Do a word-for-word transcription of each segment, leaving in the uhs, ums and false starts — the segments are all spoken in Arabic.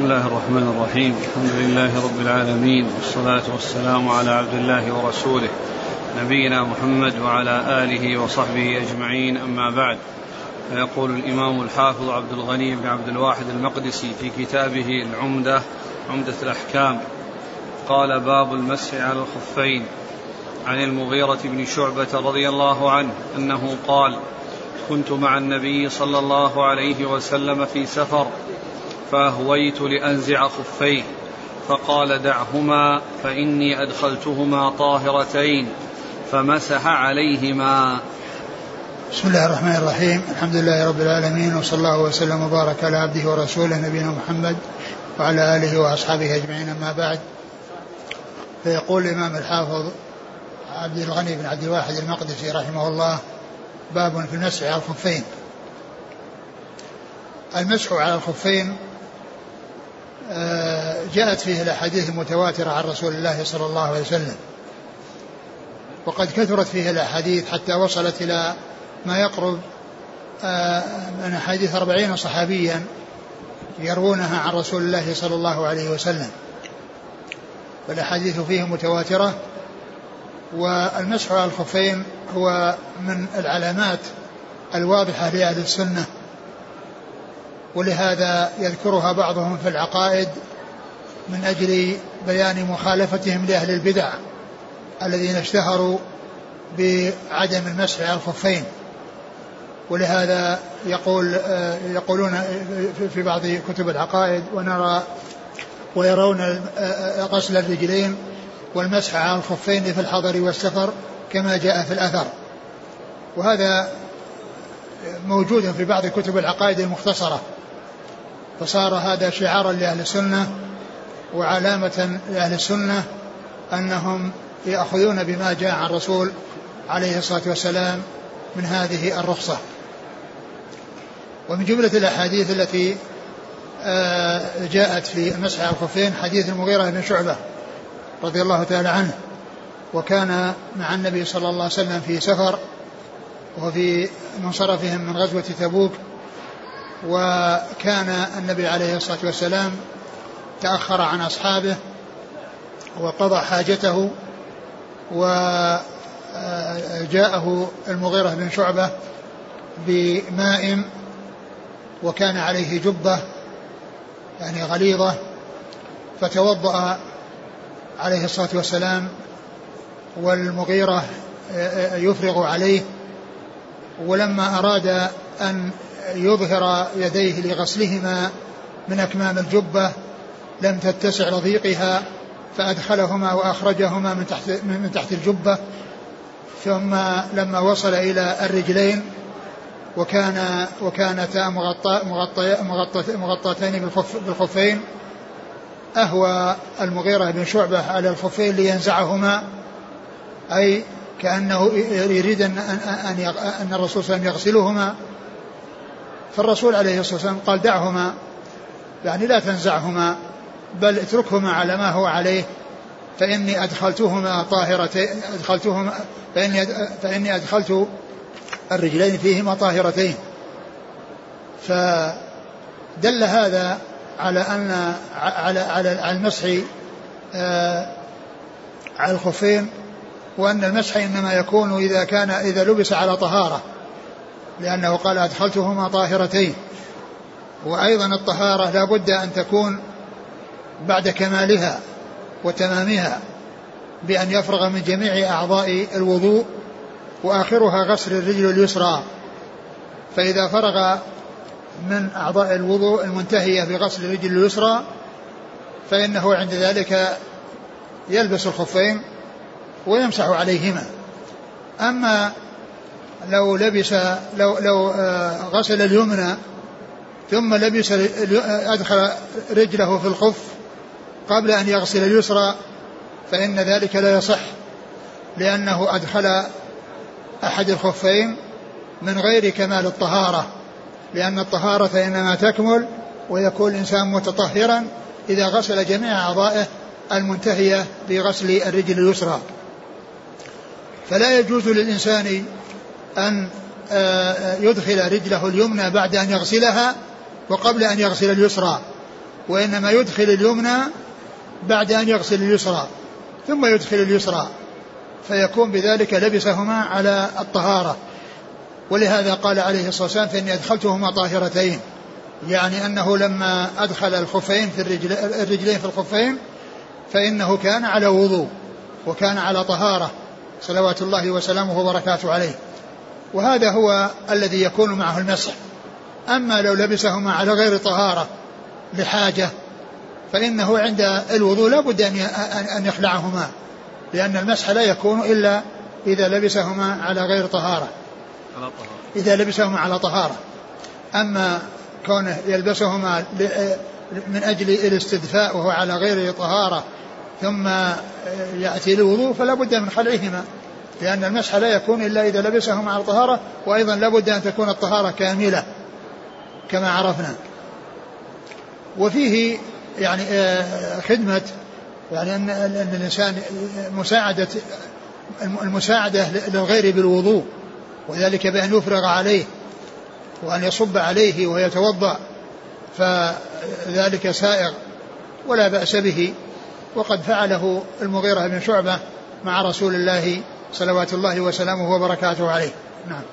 بسم الله الرحمن الرحيم. الحمد لله رب العالمين، والصلاة والسلام على عبد الله ورسوله نبينا محمد وعلى آله وصحبه أجمعين، أما بعد. فيقول الإمام الحافظ عبد الغني بن عبد الواحد المقدسي في كتابه العمدة عمدة الأحكام قال: باب المسح على الخفين. عن المغيرة بن شعبة رضي الله عنه أنه قال: كنت مع النبي صلى الله عليه وسلم في سفر فأهويت لأنزع خفيه فقال: دعهما فإني أدخلتهما طاهرتين، فمسح عليهما. بسم الله الرحمن الرحيم. الحمد لله رب العالمين، وصلى الله وسلم وبارك على عبده ورسوله نبينا محمد وعلى آله وأصحابه أجمعين، أما بعد. فيقول الإمام الحافظ عبد الغني بن عبد الواحد المقدسي رحمه الله: باب في المسح على الخفين. المسح على الخفين جاءت فيه الأحاديث المتواترة عن رسول الله صلى الله عليه وسلم، وقد كثرت فيه الأحاديث حتى وصلت إلى ما يقرب من أحاديث أربعين صحابيا يروونها عن رسول الله صلى الله عليه وسلم، والأحاديث فيه متواترة. والمسح على الخفين هو من العلامات الواضحة لأهل السنة، ولهذا يذكرها بعضهم في العقائد من أجل بيان مخالفتهم لأهل البدع الذين اشتهروا بعدم المسح على الخفين. ولهذا يقول يقولون في بعض كتب العقائد: ونرى ويرون غسل الرجلين والمسح على الخفين في الحضر والسفر كما جاء في الأثر. وهذا موجود في بعض كتب العقائد المختصرة، فصار هذا شعارا لأهل السنة وعلامة لأهل السنة أنهم يأخذون بما جاء عن الرسول عليه الصلاة والسلام من هذه الرخصة. ومن جملة الأحاديث التي جاءت في المسح على الخفين حديث المغيرة بن شعبة رضي الله تعالى عنه، وكان مع النبي صلى الله عليه وسلم في سفر وفي منصرفهم من غزوة تبوك، وكان النبي عليه الصلاة والسلام تأخر عن أصحابه وقضى حاجته، وجاءه المغيرة بن شعبة بماء وكان عليه جبة يعني غليظة، فتوضأ عليه الصلاة والسلام والمغيرة يفرغ عليه، ولما أراد أن يظهر يديه لغسلهما من أكمام الجبة لم تتسع لضيقها، فأدخلهما وأخرجهما من تحت, من تحت الجبة. ثم لما وصل إلى الرجلين وكان وكانتا مغطتين بالخفين أهوى المغيرة بن شعبة على الخفين لينزعهما، أي كأنه يريد أن, أن, أن الرسول صلى الله عليه وسلم يغسلهما، فالرسول عليه الصلاة والسلام قال: دعهما، يعني لا تنزعهما بل اتركهما على ما هو عليه، فإني أدخلتهما طاهرتين أدخلتهما فإني, فإني أدخلت الرجلين فيهما طاهرتين. فدل هذا على أن على على المسح على الخفين، وأن المسح إنما يكون إذا كان إذا لبس على طهارة، لأنه قال: أدخلتهما طاهرتين. وأيضا الطهارة لا بد أن تكون بعد كمالها وتمامها، بأن يفرغ من جميع أعضاء الوضوء وآخرها غسل الرجل اليسرى، فإذا فرغ من أعضاء الوضوء المنتهية بغسل الرجل اليسرى فإنه عند ذلك يلبس الخفين ويمسح عليهما. أما لو لبس لو, لو غسل اليمنى ثم لبس أدخل رجله في الخف قبل أن يغسل اليسرى فإن ذلك لا يصح، لأنه أدخل أحد الخفين من غير كمال الطهارة، لأن الطهارة إنما تكمل ويكون الإنسان متطهرا إذا غسل جميع أعضائه المنتهية بغسل الرجل اليسرى. فلا يجوز للإنسان أن يدخل رجله اليمنى بعد أن يغسلها وقبل أن يغسل اليسرى، وإنما يدخل اليمنى بعد أن يغسل اليسرى ثم يدخل اليسرى، فيكون بذلك لبسهما على الطهارة. ولهذا قال عليه الصلاة والسلام فإني أدخلتهما طاهرتين، يعني أنه لما أدخل الخفين في الرجل الرجلين في الخفين فإنه كان على وضوء وكان على طهارة صلوات الله وسلامه وبركاته عليه. وهذا هو الذي يكون معه المسح. أما لو لبسهما على غير طهارة لحاجة فإنه عند الوضوء لا بد أن يخلعهما، لأن المسح لا يكون إلا إذا لبسهما على غير طهارة، إذا لبسهما على طهارة. أما كونه يلبسهما من أجل الاستدفاء وهو على غير طهارة ثم يأتي الوضوء فلا بد من خلعهما، لأن المسح لا يكون إلا إذا لبسهما على طهارة، وأيضا لا بد أن تكون الطهارة كاملة كما عرفنا. وفيه يعني خدمة يعني أن الإنسان مساعدة المساعدة للغير بالوضوء، وذلك بأن يفرغ عليه وأن يصب عليه ويتوضأ، فذلك سائغ ولا بأس به، وقد فعله المغيرة بن شعبة مع رسول الله صلوات الله وسلامه وبركاته عليه. نعم.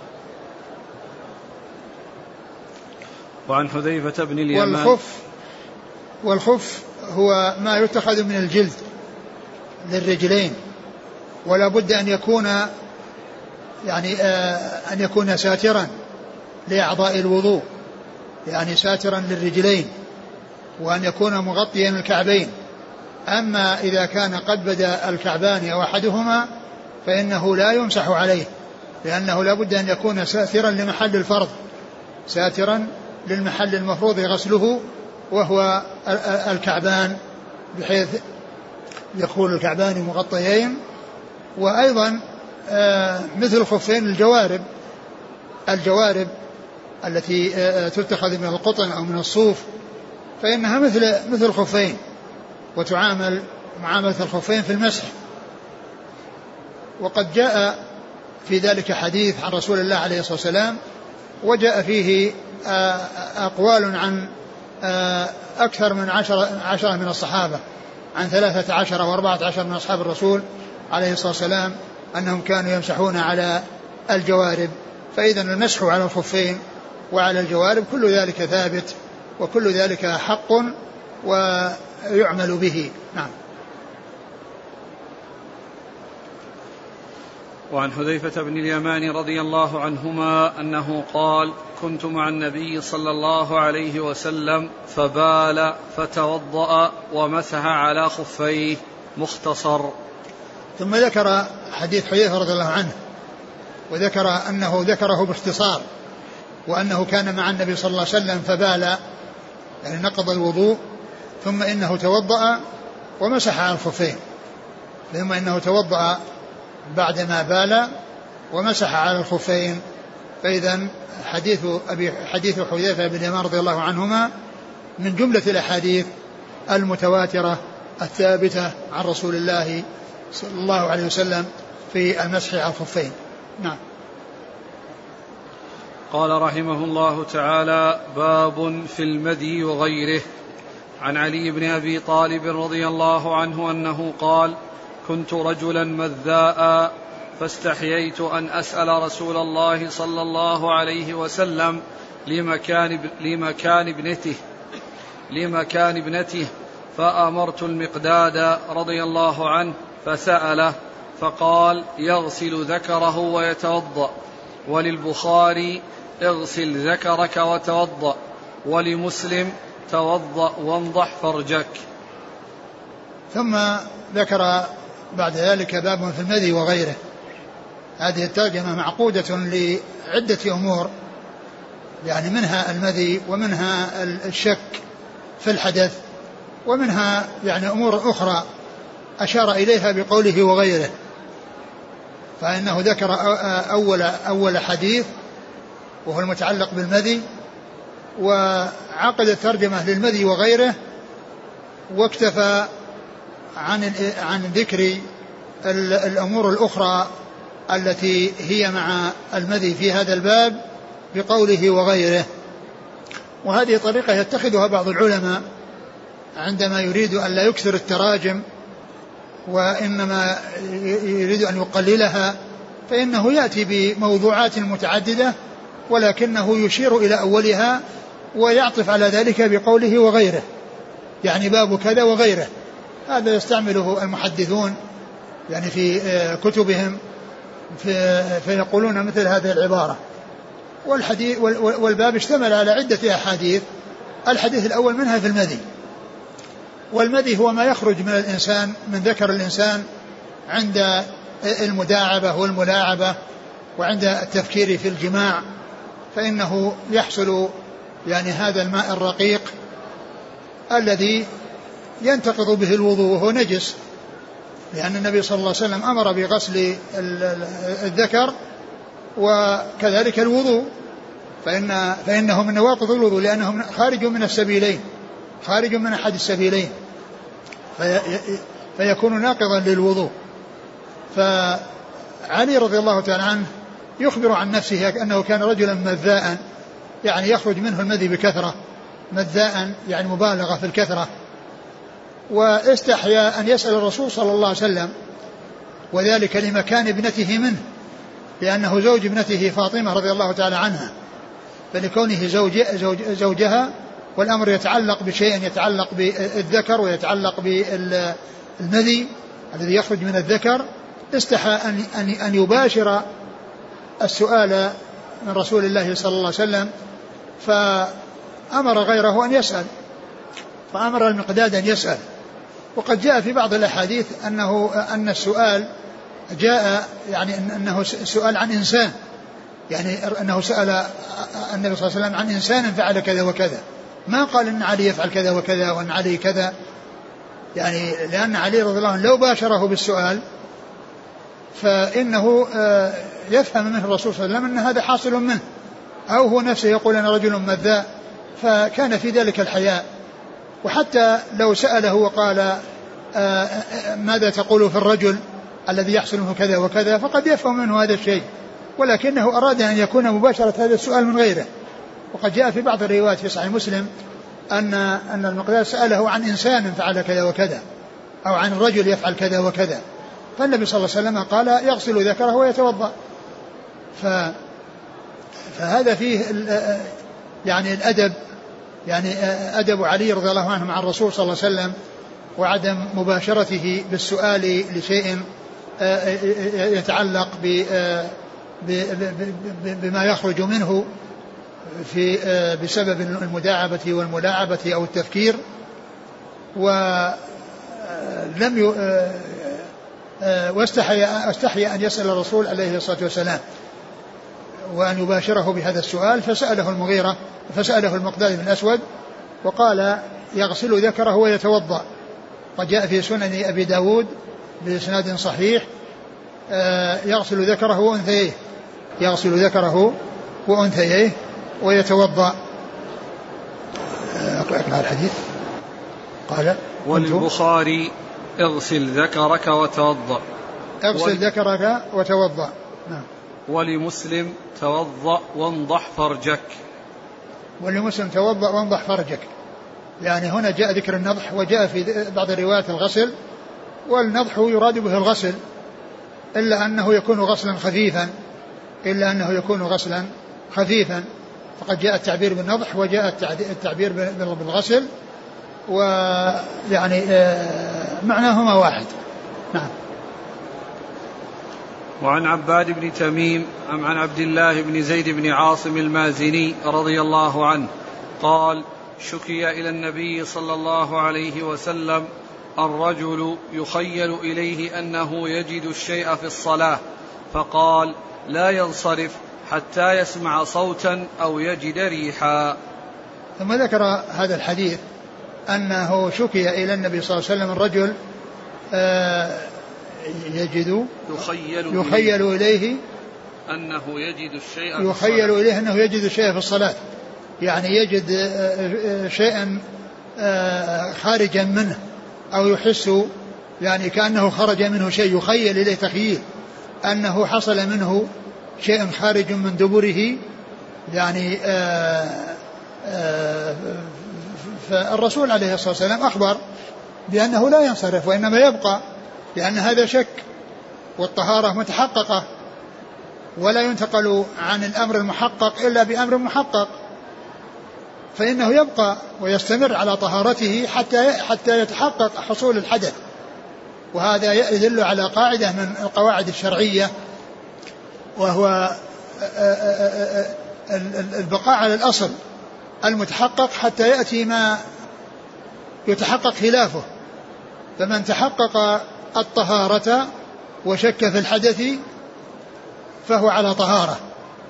وعن حذيفة بن اليمان. والخف والخف هو ما يتخذ من الجلد للرجلين، ولا بد أن يكون يعني آه أن يكون ساترا لأعضاء الوضوء، يعني ساترا للرجلين، وأن يكون مغطيا الكعبين. أما إذا كان قد بدا الكعبان أو أحدهما فإنه لا يمسح عليه، لأنه لا بد أن يكون ساترا لمحل الفرض، ساترا للمحل المفروض غسله وهو الكعبان، بحيث يكون الكعبان مغطيين. وأيضا مثل الخفين الجوارب الجوارب التي تتخذ من القطن أو من الصوف فإنها مثل مثل الخفين، وتعامل معاملة الخفين في المسح. وقد جاء في ذلك حديث عن رسول الله عليه الصلاة والسلام، وجاء فيه أقوال عن أكثر من عشرة, عشرة من الصحابة، عن ثلاثة عشر وأربعة عشر من أصحاب الرسول عليه الصلاة والسلام أنهم كانوا يمسحون على الجوارب. فإذا المسح على الخفين وعلى الجوارب كل ذلك ثابت، وكل ذلك حق ويعمل به. نعم. وعن حذيفة بن اليمان رضي الله عنهما أنه قال: كنت مع النبي صلى الله عليه وسلم فبال فتوضأ ومسح على خفيه. مختصر. ثم ذكر حديث حذيفة رضي الله عنه، وذكر أنه ذكره باختصار، وأنه كان مع النبي صلى الله عليه وسلم فبال يعني نقض الوضوء، ثم إنه توضأ ومسح على الخفين، ثم إنه توضأ بعدما بال ومسح على الخفين. فإذا حديث أبي حديث حذيفة بن اليمان رضي الله عنهما من جملة الأحاديث المتواترة الثابتة عن رسول الله صلى الله عليه وسلم في المسح على الخفين. نعم. قال رحمه الله تعالى: باب في المدي وغيره. عن علي بن أبي طالب رضي الله عنه أنه قال: كنت رجلا مذاء فاستحييت أن أسأل رسول الله صلى الله عليه وسلم لمكان, لمكان ابنته لمكان ابنته فأمرت المقداد رضي الله عنه فسأله فقال: يغسل ذكره ويتوضأ. وللبخاري: اغسل ذكرك وتوضأ. ولمسلم: توضأ وانضح فرجك. ثم ذكر بعد ذلك باب في المذي وغيره. هذه الترجمة معقودة لعدة أمور، يعني منها المذي ومنها الشك في الحدث، ومنها يعني أمور أخرى أشار إليها بقوله وغيره. فإنه ذكر أول, أول حديث وهو المتعلق بالمذي، وعقد الترجمة للمذي وغيره، واكتفى عن عن ذكر الأمور الأخرى التي هي مع المذي في هذا الباب بقوله وغيره. وهذه طريقة يتخذها بعض العلماء عندما يريد أن لا يكثر التراجم وإنما يريد أن يقللها فإنه يأتي بموضوعات متعددة ولكنه يشير إلى أولها ويعطف على ذلك بقوله وغيره، يعني باب كذا وغيره. هذا يستعمله المحدثون يعني في كتبهم في فيقولون مثل هذه العبارة. والحديث والباب اشتمل على عدة أحاديث. الحديث الأول منها في المذي، والمذي هو ما يخرج من الإنسان من ذكر الإنسان عند المداعبة والملاعبة وعند التفكير في الجماع، فإنه يحصل يعني هذا الماء الرقيق الذي ينتقض به الوضوء وهو نجس، لأن النبي صلى الله عليه وسلم أمر بغسل الذكر وكذلك الوضوء، فإن فإنه من نواقض الوضوء لأنه خارج من السبيلين، خارج من أحد السبيلين في فيكون ناقضا للوضوء. فعلي رضي الله تعالى عنه يخبر عن نفسه أنه كان رجلا مذاء، يعني يخرج منه المذي بكثرة، مذاء يعني مبالغة في الكثرة، واستحيا أن يسأل الرسول صلى الله عليه وسلم، وذلك لمكان ابنته منه، لأنه زوج ابنته فاطمة رضي الله تعالى عنها، فلكونه زوج زوجها والأمر يتعلق بشيء يتعلق بالذكر ويتعلق بالمذي الذي يخرج من الذكر، استحى أن أن يباشر السؤال من رسول الله صلى الله عليه وسلم، فأمر غيره أن يسأل، فأمر المقداد أن يسأل. وقد جاء في بعض الأحاديث أنه أن السؤال جاء يعني أنه سؤال عن إنسان، يعني أنه سأل النبي صلى الله عليه وسلم عن إنسان فعل كذا وكذا، ما قال إن علي يفعل كذا وكذا وأن علي كذا، يعني لأن علي رضي الله عنه لو باشره بالسؤال فإنه يفهم منه الرسول صلى الله عليه وسلم أن هذا حاصل منه، أو هو نفسه يقول أنا رجل مذاء، فكان في ذلك الحياء. وحتى لو سأله وقال ماذا تقول في الرجل الذي يحصل منه كذا وكذا فقد يفهم منه هذا الشيء، ولكنه أراد أن يكون مباشرة هذا السؤال من غيره. وقد جاء في بعض الروايات في صحيح مسلم أن أن المقداد سأله عن إنسان فعل كذا وكذا أو عن رجل يفعل كذا وكذا، فالنبي صلى الله عليه وسلم قال يغسل ذكره ويتوضأ. ف فهذا فيه يعني الأدب، يعني أدب علي رضي الله عنه مع الرسول صلى الله عليه وسلم، وعدم مباشرته بالسؤال لشيء يتعلق بما يخرج منه في بسبب المداعبة والملاعبة أو التفكير. ولم ي... واستحي استحي أن يسأل الرسول عليه الصلاة والسلام وأن يباشره بهذا السؤال، فسأله المغيرة فسأله المقداد بن الأسود وقال يغسل ذكره ويتوضأ. وجاء في سنن أبي داود بإسناد صحيح يغسل ذكره وأنثيه يغسل ذكره وأنثيه ويتوضأ. أقرأ الحديث. قال والبخاري اغسل ذكرك وتوضأ اغسل ذكرك وتوضأ. نعم. ولمسلم توضأ وانضح فرجك. ولمسلم توضأ وانضح فرجك، يعني هنا جاء ذكر النضح، وجاء في بعض الروايات الغسل، والنضح يراد به الغسل إلا أنه يكون غسلا خفيفا إلا أنه يكون غسلا خفيفا فقد جاء التعبير بالنضح وجاء التعبير بالغسل، ويعني معناهما واحد. نعم. وعن عباد بن تميم عن عبد الله بن زيد بن عاصم المازني رضي الله عنه قال شكي إلى النبي صلى الله عليه وسلم الرجل يخيل إليه أنه يجد الشيء في الصلاة، فقال لا ينصرف حتى يسمع صوتا أو يجد ريحا. ثم ذكر هذا الحديث أنه شكي إلى النبي صلى الله عليه وسلم الرجل يجد يخيل, يخيل إليه أنه يجد الشيء يخيل إليه أنه يجد الشيء في الصلاة، يعني يجد شيئا خارجا منه أو يحس يعني كأنه خرج منه شيء، يخيل إليه تخييل أنه حصل منه شيء خارج من دبره، يعني فالرسول عليه الصلاة والسلام أخبر بأنه لا ينصرف وإنما يبقى، لأن هذا شك والطهارة متحققة، ولا ينتقل عن الأمر المحقق إلا بأمر محقق، فإنه يبقى ويستمر على طهارته حتى حتى يتحقق حصول الحدث. وهذا يدل على قاعدة من القواعد الشرعية، وهو البقاء على الأصل المتحقق حتى يأتي ما يتحقق خلافه. فمن تحقق الطهارة وشك في الحدث فهو على طهارة،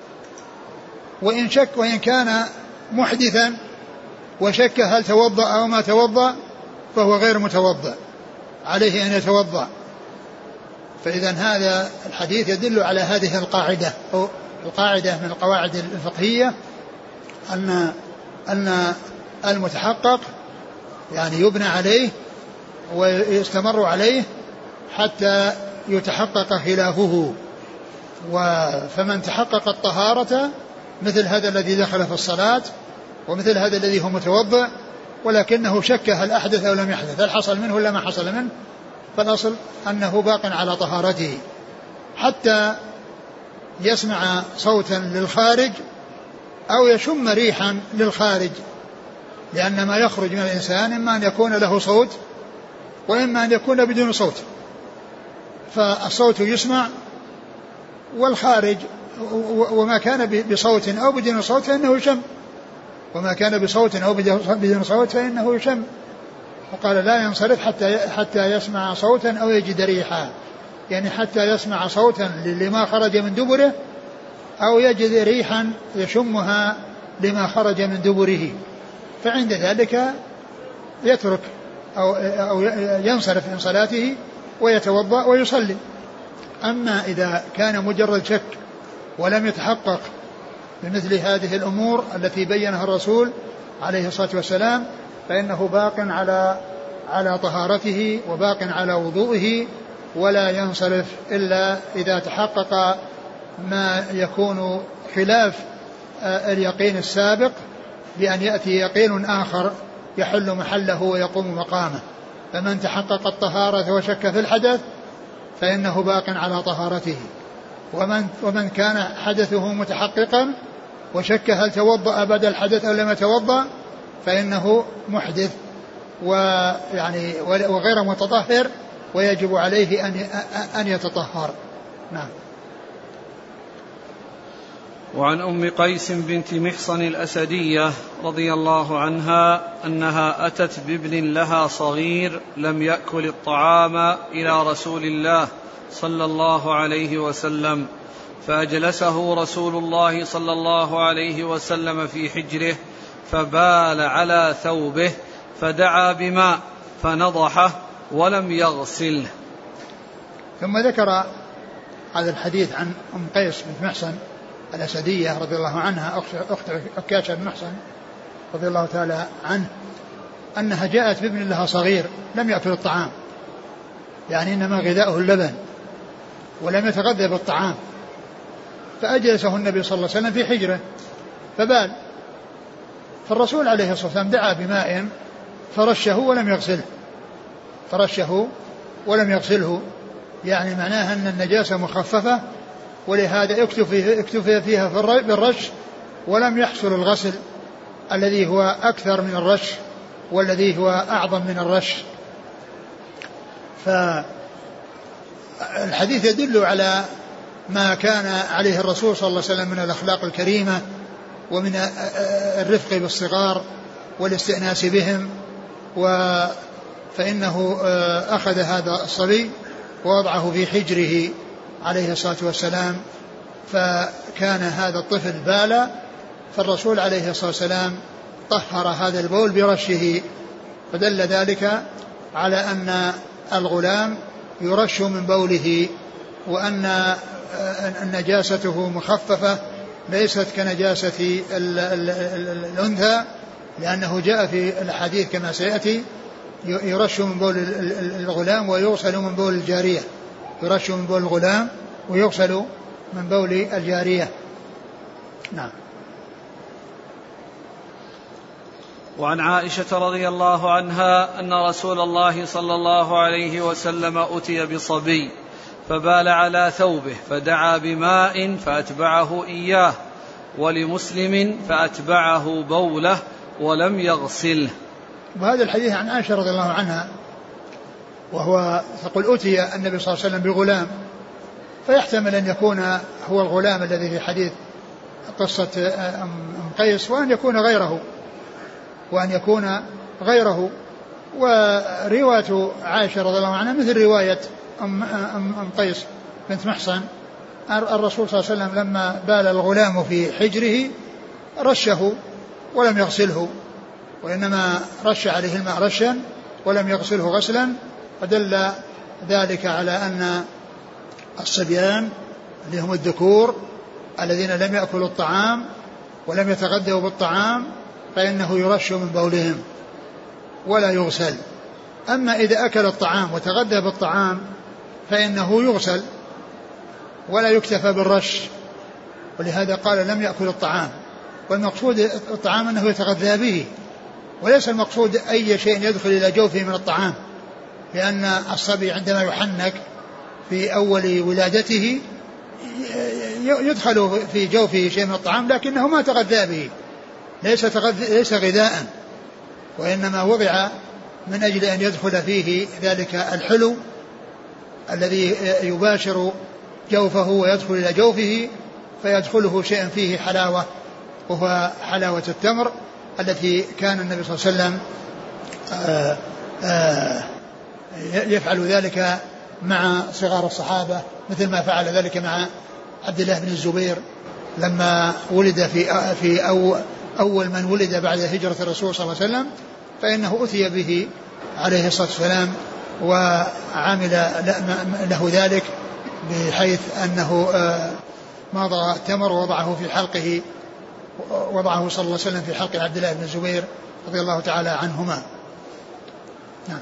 وإن شك وإن كان محدثا وشك هل توضأ أو ما توضأ فهو غير متوضأ، عليه أن يتوضأ. فإذا هذا الحديث يدل على هذه القاعدة، أو القاعدة من القواعد الفقهية، أن أن المتحقق يعني يبنى عليه ويستمر عليه حتى يتحقق خلافه. فمن تحقق الطهارة مثل هذا الذي دخل في الصلاة ومثل هذا الذي هو متوضئ ولكنه شك هل أحدث أو لم يحدث، هل حصل منه ولا ما حصل منه، فالأصل أنه باق على طهارته حتى يسمع صوتا للخارج أو يشم ريحا للخارج، لأن ما يخرج من الإنسان إما أن يكون له صوت وإما أن يكون بدون صوت، فالصوت يسمع والخارج، وما كان بصوت أو بدون صوت فإنه يشم، وما كان بصوت أو بدون صوت فإنه يشم. وقال لا ينصرف حتى حتى يسمع صوتا أو يجد ريحا، يعني حتى يسمع صوتا لما خرج من دبره أو يجد ريحا يشمها لما خرج من دبره، فعند ذلك يترك أو, أو ينصرف من صلاته ويتوضأ ويصلي. أما إذا كان مجرد شك ولم يتحقق بمثل هذه الأمور التي بينها الرسول عليه الصلاة والسلام فإنه باق على على طهارته وباق على وضوئه، ولا ينصرف إلا إذا تحقق ما يكون خلاف اليقين السابق بأن يأتي يقين آخر يحل محله ويقوم مقامه. فمن تحقق الطهارة وشك في الحدث فإنه باق على طهارته، ومن, ومن كان حدثه متحققا وشك هل توضأ بعد الحدث أو لم يتوضأ فإنه محدث ويعني وغير متطهر ويجب عليه أن أن يتطهر. نعم. وعن أم قيس بنت محصن الأسدية رضي الله عنها أنها أتت بابن لها صغير لم يأكل الطعام إلى رسول الله صلى الله عليه وسلم، فأجلسه رسول الله صلى الله عليه وسلم في حجره فبال على ثوبه فدعا بماء فنضحه ولم يغسله. ثم ذكر هذا الحديث عن أم قيس بنت محصن الأسدية رضي الله عنها أخت عكاشة بن محصن رضي الله تعالى عنه أنها جاءت بابن لها صغير لم يأكل الطعام، يعني إنما غذاؤه اللبن ولم يتغذى بالطعام، فأجلسه النبي صلى الله عليه وسلم في حجره فبال، فالرسول عليه الصلاة والسلام دعا بماء فرشه ولم يغسله فرشه ولم يغسله يعني معناها أن النجاسة مخففة، ولهذا اكتفي فيها بالرش ولم يحصل الغسل الذي هو أكثر من الرش والذي هو أعظم من الرش. فالحديث يدل على ما كان عليه الرسول صلى الله عليه وسلم من الأخلاق الكريمة ومن الرفق بالصغار والاستئناس بهم، فإنه أخذ هذا الصبي ووضعه في حجره عليه الصلاة والسلام، فكان هذا الطفل بالا، فالرسول عليه الصلاة والسلام طهر هذا البول برشه، فدل ذلك على أن الغلام يرش من بوله، وأن نجاسته مخففة ليست كنجاسة الأنثى، لأنه جاء في الحديث كما سيأتي يرش من بول الغلام ويغسل من بول الجارية، يرش من بول الغلام ويغسل من بول الجارية. نعم. وعن عائشة رضي الله عنها أن رسول الله صلى الله عليه وسلم أتي بصبي فبال على ثوبه فدعا بماء فأتبعه إياه، ولمسلم فأتبعه بوله ولم يغسله. وهذا الحديث عن عائشة رضي الله عنها، وهو تقول أتي النبي صلى الله عليه وسلم بغلام، فيحتمل أن يكون هو الغلام الذي في حديث قصة أم قيس، وأن يكون غيره وأن يكون غيره ورواية عائشة رضي الله عنها مثل رواية أم, أم, أم قيس بنت محصن. الرسول صلى الله عليه وسلم لما بال الغلام في حجره رشه ولم يغسله، وإنما رش عليه الماء رشا ولم يغسله غسلا، فدل ذلك على أن الصبيان اللي هم الذكور الذين لم يأكلوا الطعام ولم يتغذوا بالطعام فإنه يرش من بولهم ولا يغسل. أما إذا أكل الطعام وتغذى بالطعام فإنه يغسل ولا يكتفى بالرش، ولهذا قال لم يأكل الطعام، والمقصود الطعام أنه يتغذى به، وليس المقصود أي شيء يدخل إلى جوفه من الطعام، لأن الصبي عندما يحنك في أول ولادته يدخل في جوفه شيء من الطعام لكنه ما تغذى به، ليس, ليس غذاء، وإنما وضع من أجل أن يدخل فيه ذلك الحلو الذي يباشر جوفه ويدخل إلى جوفه فيدخله شيء فيه حلاوة، وهو حلاوة التمر التي كان النبي صلى الله عليه وسلم آآ آآ يفعل ذلك مع صغار الصحابة، مثل ما فعل ذلك مع عبد الله بن الزبير لما ولد في في أو أول من ولد بعد هجرة الرسول صلى الله عليه وسلم، فإنه أتي به عليه الصلاة والسلام وعمل له ذلك بحيث أنه مضى التمر ووضعه في حلقه، وضعه صلى الله عليه وسلم في حلق عبد الله بن الزبير رضي الله تعالى عنهما. نعم.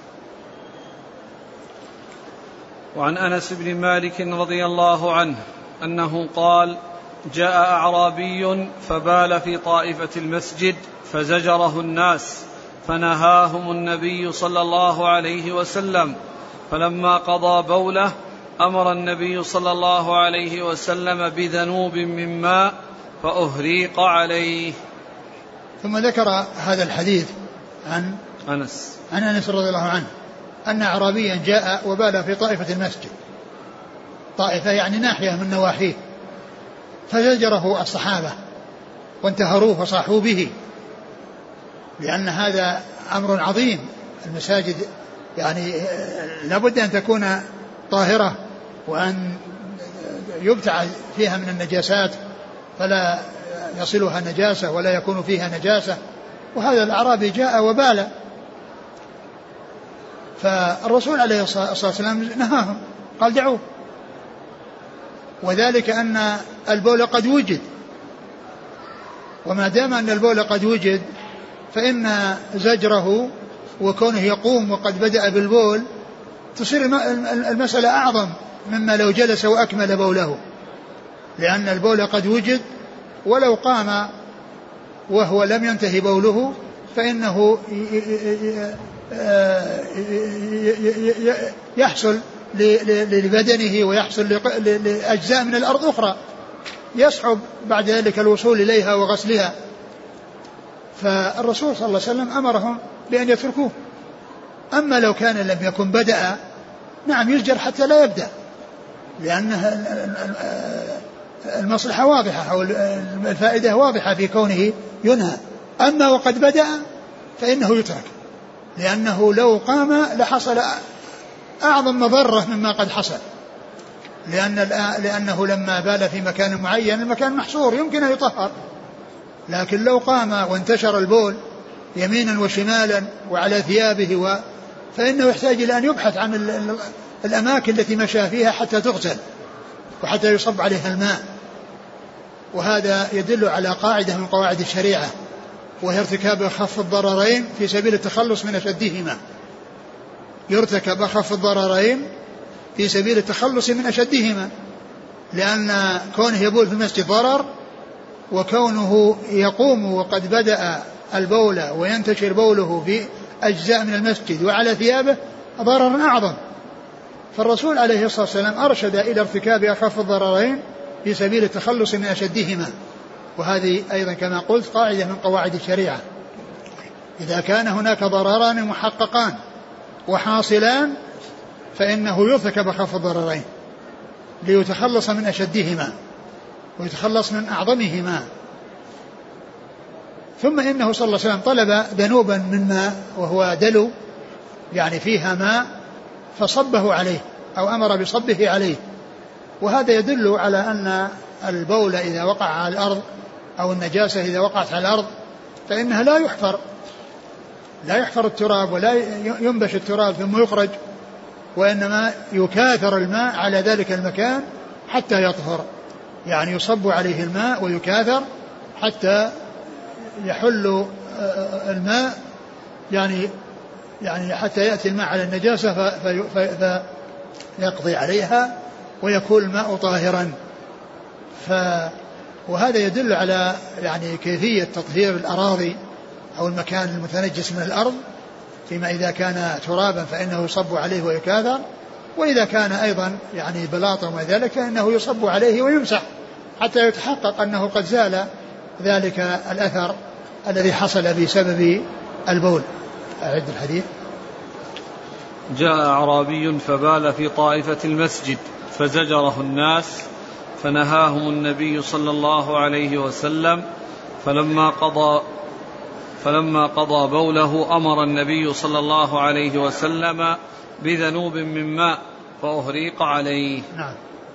وعن أنس بن مالك رضي الله عنه أنه قال: جاء أعرابي فبال في طائفة المسجد فزجره الناس فنهاهم النبي صلى الله عليه وسلم، فلما قضى بوله أمر النبي صلى الله عليه وسلم بذنوب من ماء فأهريق عليه. ثم ذكر هذا الحديث عن أنس عن أنس رضي الله عنه أن أعرابيا جاء وبال في طائفة المسجد، طائفة يعني ناحية من نواحيه، فزجره الصحابة وانتهروه وصاحوا به، لأن هذا أمر عظيم. المساجد يعني لابد أن تكون طاهرة وأن يبتعد فيها من النجاسات فلا يصلها نجاسة ولا يكون فيها نجاسة، وهذا الأعرابي جاء وبال، فالرسول عليه الصلاة والسلام نهاهم قال دعوه، وذلك أن البول قد وجد، وما دام أن البول قد وجد فإن زجره وكونه يقوم وقد بدأ بالبول تصير المسألة أعظم مما لو جلس وأكمل بوله، لأن البول قد وجد، ولو قام وهو لم ينتهي بوله فإنه يحصل لبدنه ويحصل لأجزاء من الأرض أخرى يصعب بعد ذلك الوصول إليها وغسلها. فالرسول صلى الله عليه وسلم أمرهم بأن يتركوه. أما لو كان لم يكن بدأ نعم يزجر حتى لا يبدأ، لأن المصلحة واضحة أو الفائدة واضحة في كونه ينهى. أما وقد بدأ فإنه يترك، لأنه لو قام لحصل أعظم مضرة مما قد حصل، لأن لأنه لما بال في مكان معين المكان محصور يمكن أن يطهر، لكن لو قام وانتشر البول يمينا وشمالا وعلى ثيابه و فإنه يحتاج إلى أن يبحث عن الأماكن التي مشى فيها حتى تغسل وحتى يصب عليها الماء. وهذا يدل على قاعدة من قواعد الشريعة، وهي ارتكاب أخف الضررين في سبيل التخلص من أشدهما. يرتكب أخف الضررين في سبيل التخلص من أشدهما، لأن كونه يبول في المسجد ضرر، وكونه يقوم وقد بدأ البول وينتشر بوله في أجزاء من المسجد وعلى ثيابه ضرر أعظم. فالرسول عليه الصلاة والسلام أرشد إلى ارتكاب أخف الضررين في سبيل التخلص من أشدهما. وهذه أيضا كما قلت قاعدة من قواعد الشريعة، إذا كان هناك ضرران محققان وحاصلان فإنه يرتكب أخف الضررين ليتخلص من أشدهما ويتخلص من أعظمهما. ثم إنه صلى الله عليه وسلم طلب ذنوبا من ماء وهو دلو يعني فيها ماء فصبه عليه أو أمر بصبه عليه. وهذا يدل على أن البول إذا وقع على الأرض أو النجاسة إذا وقعت على الأرض فإنها لا يحفر لا يحفر التراب ولا ينبش التراب ثم يخرج، وإنما يكاثر الماء على ذلك المكان حتى يطهر، يعني يصب عليه الماء ويكاثر حتى يحل الماء يعني يعني حتى يأتي الماء على النجاسة فيقضي عليها ويكون الماء طاهرا. ف وهذا يدل على يعني كيفية تطهير الأراضي أو المكان المتنجس من الأرض، فيما إذا كان ترابا فإنه يصب عليه ويكاثر، وإذا كان أيضا يعني بلاطا وما ذلك فإنه يصب عليه ويمسح حتى يتحقق أنه قد زال ذلك الأثر الذي حصل بسبب البول. أعد الحديث. جاء أعرابي فبال في طائفة المسجد فزجره الناس فنهاهم النبي صلى الله عليه وسلم، فلما قضى فلما قضى بوله أمر النبي صلى الله عليه وسلم بذنوب من ماء فأهريق عليه. نعم.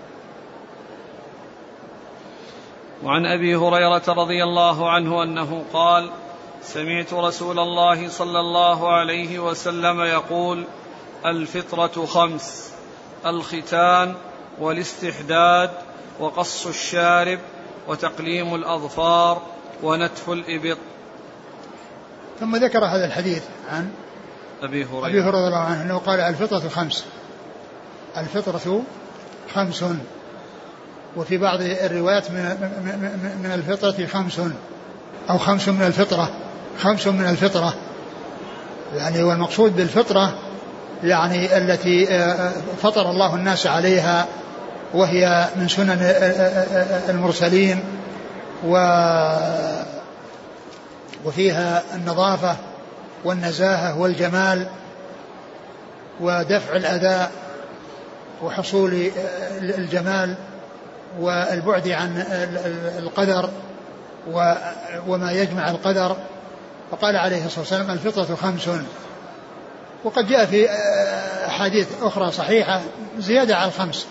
وعن أبي هريرة رضي الله عنه أنه قال: سمعت رسول الله صلى الله عليه وسلم يقول: الفطرة خمس: الختان والاستحداد وقص الشارب وتقليم الأظفار ونتف الإبط. ثم ذكر هذا الحديث عن أبي هريرة أبي هريرة رضي الله عنه أنه قال: الفطرة خمس. الفطرة خمس، وفي بعض الروايات من الفطرة خمس أو خمس من الفطرة، خمس من الفطرة يعني، والمقصود بالفطرة يعني التي فطر الله الناس عليها، وهي من سنن المرسلين، وفيها النظافة والنزاهة والجمال ودفع الأذى وحصول الجمال والبعد عن القدر وما يجمع القدر. فقال عليه الصلاة والسلام: الفطرة خمس. وقد جاء في أحاديث أخرى صحيحة زيادة على الخمس،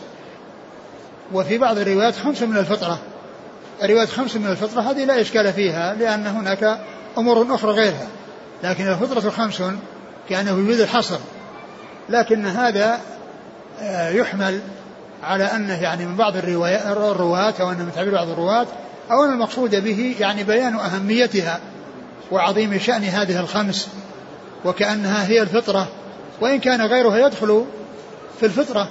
وفي بعض الروايات خمس من الفطرة. الروايات خمس من الفطرة هذه لا إشكال فيها لأن هناك أمور أخرى غيرها، لكن الفطرة خمس كأنه يريد الحصر، لكن هذا يحمل على أنه يعني من بعض الرواة أو أنه من تعبير بعض الرواة، أو أن المقصود به يعني بيان أهميتها وعظيم شأن هذه الخمس، وكأنها هي الفطرة، وإن كان غيرها يدخل في الفطرة،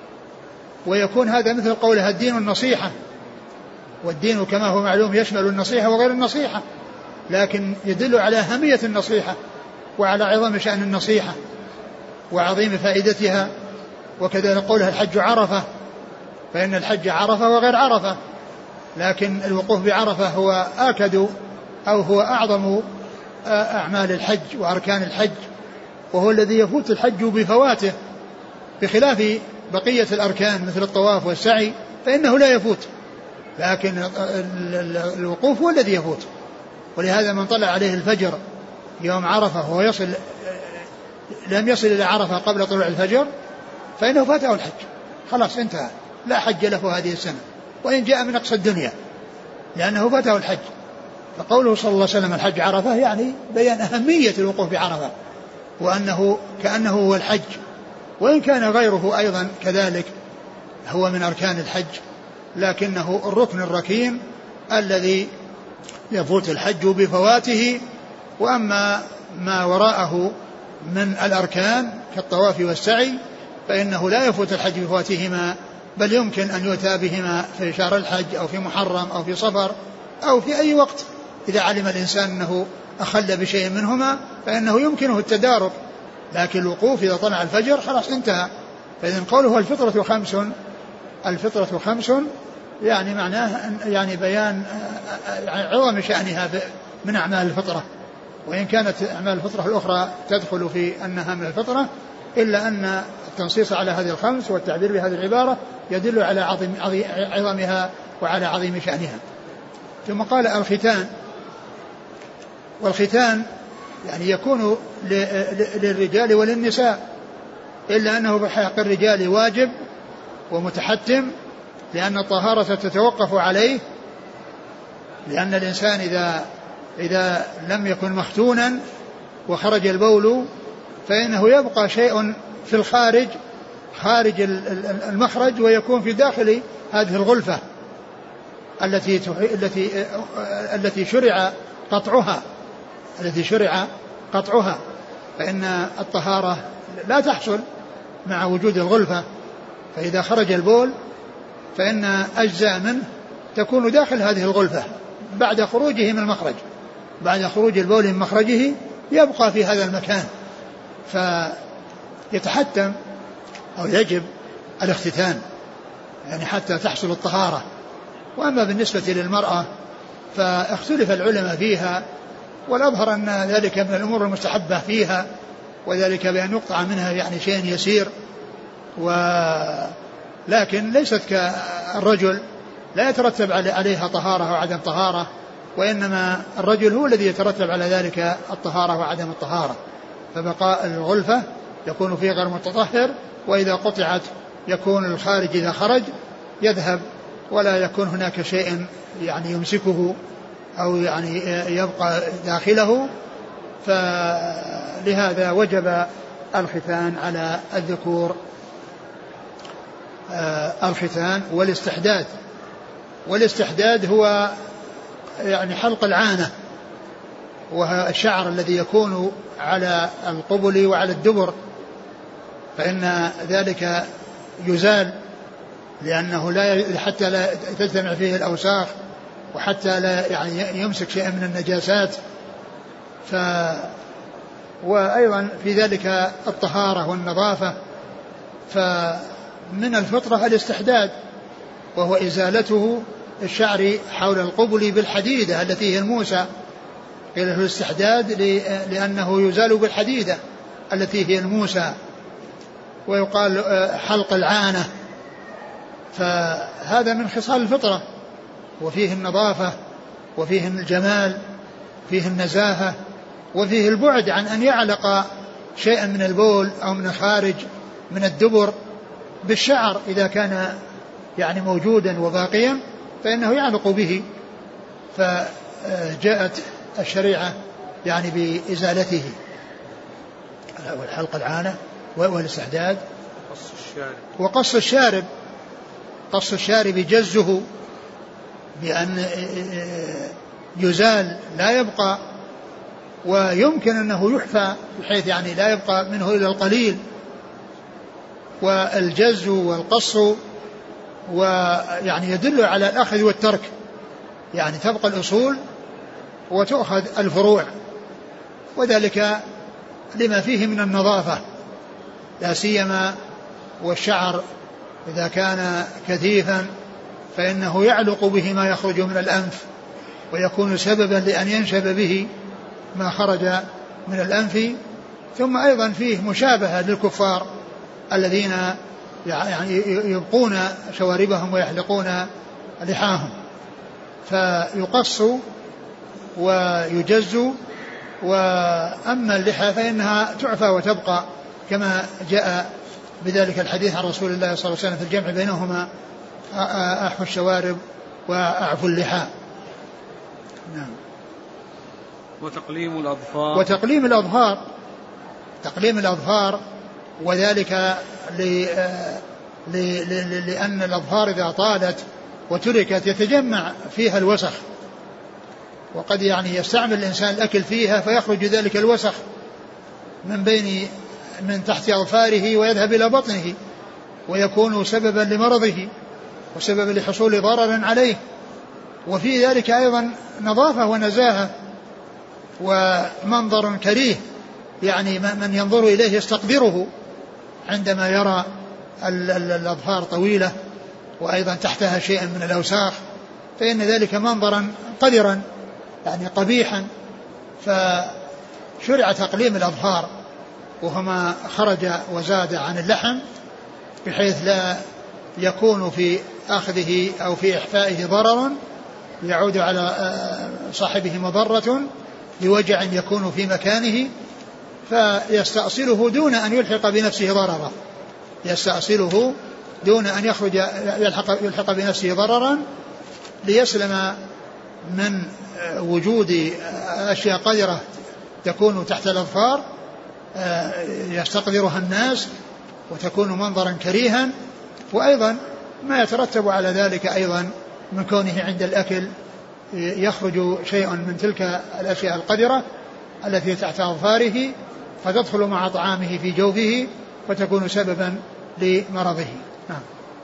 ويكون هذا مثل قولها الدين النصيحة، والدين كما هو معلوم يشمل النصيحة وغير النصيحة، لكن يدل على أهمية النصيحة وعلى عظم شأن النصيحة وعظيم فائدتها. وكذلك قولها الحج عرفة، فإن الحج عرفة وغير عرفة، لكن الوقوف بعرفة هو آكد أو هو أعظم أعمال الحج وأركان الحج، وهو الذي يفوت الحج بفواته، بخلاف بقية الأركان مثل الطواف والسعي فإنه لا يفوت، لكن الوقوف هو الذي يفوت. ولهذا من طلع عليه الفجر يوم عرفة وهو يصل لم يصل إلى عرفة قبل طلوع الفجر فإنه فاته الحج، خلاص انتهى، لا حج له هذه السنة وإن جاء من أقصى الدنيا، لأنه فاته الحج. فقوله صلى الله عليه وسلم الحج عرفة يعني بيان أهمية الوقوف بعرفة، وأنه كأنه هو الحج، وإن كان غيره أيضا كذلك هو من أركان الحج، لكنه الركن الركين الذي يفوت الحج بفواته. وأما ما وراءه من الأركان كالطواف والسعي فإنه لا يفوت الحج بفواتهما، بل يمكن أن يؤتى بهما في شهر الحج أو في محرم أو في صفر أو في أي وقت إذا علم الإنسان أنه, أخل بشيء منهما فإنه يمكنه التدارك، لكن الوقوف إذا طلع الفجر خلاص انتهى. فإذا قوله الفطرة خمس، الفطرة خمس يعني معناه يعني بيان عظم شأنها من أعمال الفطرة، وإن كانت أعمال الفطرة الأخرى تدخل في أنها من الفطرة، إلا أن التنصيص على هذه الخمس والتعبير بهذه العبارة يدل على عظم عظمها وعلى عظيم شأنها. ثم قال الختان، والختان يعني يكون للرجال وللنساء، إلا أنه بحق الرجال واجب ومتحتم، لأن الطهارة تتوقف عليه، لأن الإنسان إذا إذا لم يكن مختونا وخرج البول فإنه يبقى شيء في الخارج خارج المخرج ويكون في داخل هذه الغلفة التي التي التي شرع قطعها التي شرع قطعها فإن الطهارة لا تحصل مع وجود الغلفة. فإذا خرج البول فإن أجزاء منه تكون داخل هذه الغلفة بعد خروجه من المخرج، بعد خروج البول من مخرجه يبقى في هذا المكان، فيتحتم أو يجب الاختتان يعني حتى تحصل الطهارة. وأما بالنسبة للمرأة فاختلف العلماء فيها، والأظهر أن ذلك من الأمور المستحبة فيها، وذلك بأن يقطع منها يعني شيء يسير، ولكن ليست كالرجل لا يترتب عليها طهارة وعدم طهارة، وإنما الرجل هو الذي يترتب على ذلك الطهارة وعدم الطهارة. فبقاء الغلفة يكون فيه غير متطهر، وإذا قطعت يكون الخارج إذا خرج يذهب ولا يكون هناك شيء يعني يمسكه أو يعني يبقى داخله. فلهذا وجب الختان على الذكور، الختان والاستحداد. والاستحداد هو يعني حلق العانة، وهو الشعر الذي يكون على القبل وعلى الدبر، فإن ذلك يزال لأنه لا حتى لا تجتمع فيه الأوساخ، وحتى لا يعني يمسك شيئا من النجاسات. ف وأيضا في ذلك الطهارة والنظافة. فمن الفطرة الاستحداد، وهو إزالته الشعر حول القبل بالحديدة التي هي الموسى، قيل له الاستحداد لأنه يزال بالحديدة التي هي الموسى، ويقال حلق العانة. فهذا من خصال الفطرة، وفيه النظافة وفيه الجمال، فيه النزاهة، وفيه البعد عن أن يعلق شيئا من البول أو من الخارج من الدبر بالشعر، إذا كان يعني موجودا وباقيا فإنه يعلق به. فجاءت الشريعة يعني بإزالته، والحلق العانة والاستحداد وقص الشارب. قص الشارب جزه بأن يزال لا يبقى، ويمكن أنه يحفى بحيث يعني لا يبقى منه إلا القليل. والجز والقص ويعني يدل على الأخذ والترك، يعني تبقى الأصول وتؤخذ الفروع، وذلك لما فيه من النظافة، لا سيما والشعر إذا كان كثيفا فإنه يعلق به ما يخرج من الأنف، ويكون سببا لأن ينشب به ما خرج من الأنف. ثم أيضا فيه مشابهة للكفار الذين يعني يبقون شواربهم ويحلقون لحاهم، فيقص ويجز. وأما اللحى فإنها تعفى وتبقى، كما جاء بذلك الحديث عن رسول الله صلى الله عليه وسلم في الجمع بينهما: أحفوا الشوارب وأعفوا اللحى. نعم. وتقليم الأظفار. وتقليم الأظفار تقليم الأظفار وذلك لأن الأظفار إذا طالت وتركت يتجمع فيها الوسخ، وقد يعني يستعمل الإنسان الأكل فيها فيخرج ذلك الوسخ من بين من تحت أظفاره ويذهب إلى بطنه، ويكون سببا لمرضه وسببا لحصول ضرر عليه. وفي ذلك أيضا نظافة ونزاهة، ومنظر كريه، يعني من ينظر إليه يستقدره عندما يرى الأظفار طويلة وأيضا تحتها شيء من الأوساخ، فإن ذلك منظرا قذرا يعني قبيحا. فشرع تقليم الأظفار وهما خرج وزاد عن اللحم، بحيث لا يكون في أخذه أو في إحفائه ضرر يعود على صاحبه مضرة بوجع يكون في مكانه، فيستأصله دون أن يلحق بنفسه ضررا، يستأصله دون أن يخرج يلحق, يلحق بنفسه ضررا، ليسلم من وجود أشياء قذرة تكون تحت الأظفار يستقذرها الناس وتكون منظرا كريها. وأيضا ما يترتب على ذلك أيضا من كونه عند الأكل يخرج شيء من تلك الأشياء القذرة التي تحت أظفاره فتدخل مع طعامه في جوفه فتكون سببا لمرضه. نعم.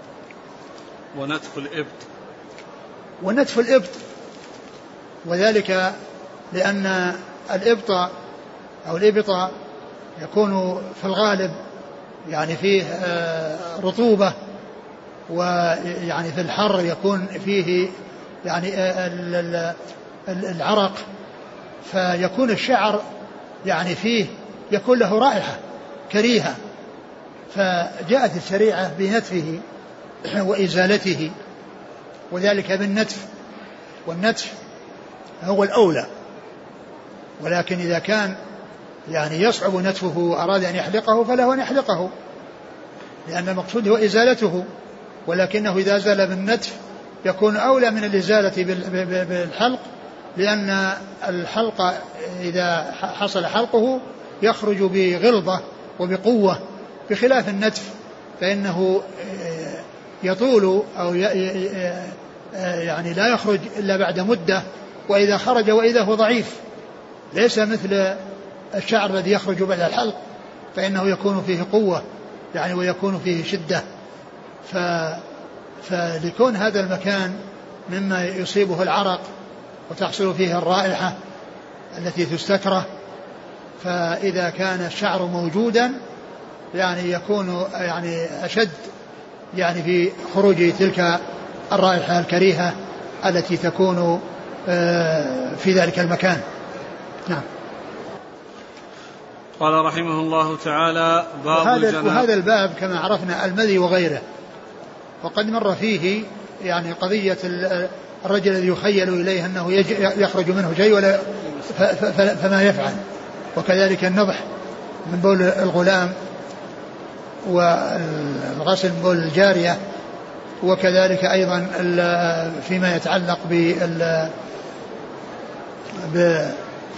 ونتف الإبط ونتف الإبط وذلك لأن الإبط أو الإبط يكون في الغالب يعني فيه رطوبة، ويعني في الحر يكون فيه يعني العرق، فيكون الشعر يعني فيه يكون له رائحة كريهة، فجاءت الشريعة بنتفه وإزالته، وذلك بالنتف، والنتف هو الأولى. ولكن إذا كان يعني يصعب نتفه وأراد أن يحلقه فله أن يحلقه، لأن المقصود هو إزالته، ولكنه إذا زال بالنتف يكون أولى من الإزالة بالحلق، لأن الحلق إذا حصل حلقه يخرج بغلظة وبقوة، بخلاف النتف فإنه يطول أو يعني لا يخرج إلا بعد مدة، وإذا خرج وإذا هو ضعيف، ليس مثل الشعر الذي يخرج بعد الحلق فإنه يكون فيه قوة يعني ويكون فيه شدة. ف فلكون هذا المكان مما يصيبه العرق وتحصل فيه الرائحة التي تستكره، فإذا كان الشعر موجودا يعني يكون يعني أشد يعني في خروج تلك الرائحة الكريهة التي تكون في ذلك المكان. نعم. قال رحمه الله تعالى: باب وهذا, الجناب. وهذا الباب كما عرفنا المذي وغيره، وقد مر فيه يعني قضية الرجل الذي يخيل إليه أنه يخرج منه شيء ولا فما يفعل، وكذلك النضح من بول الغلام والغسل من بول الجارية، وكذلك أيضا فيما يتعلق بال ب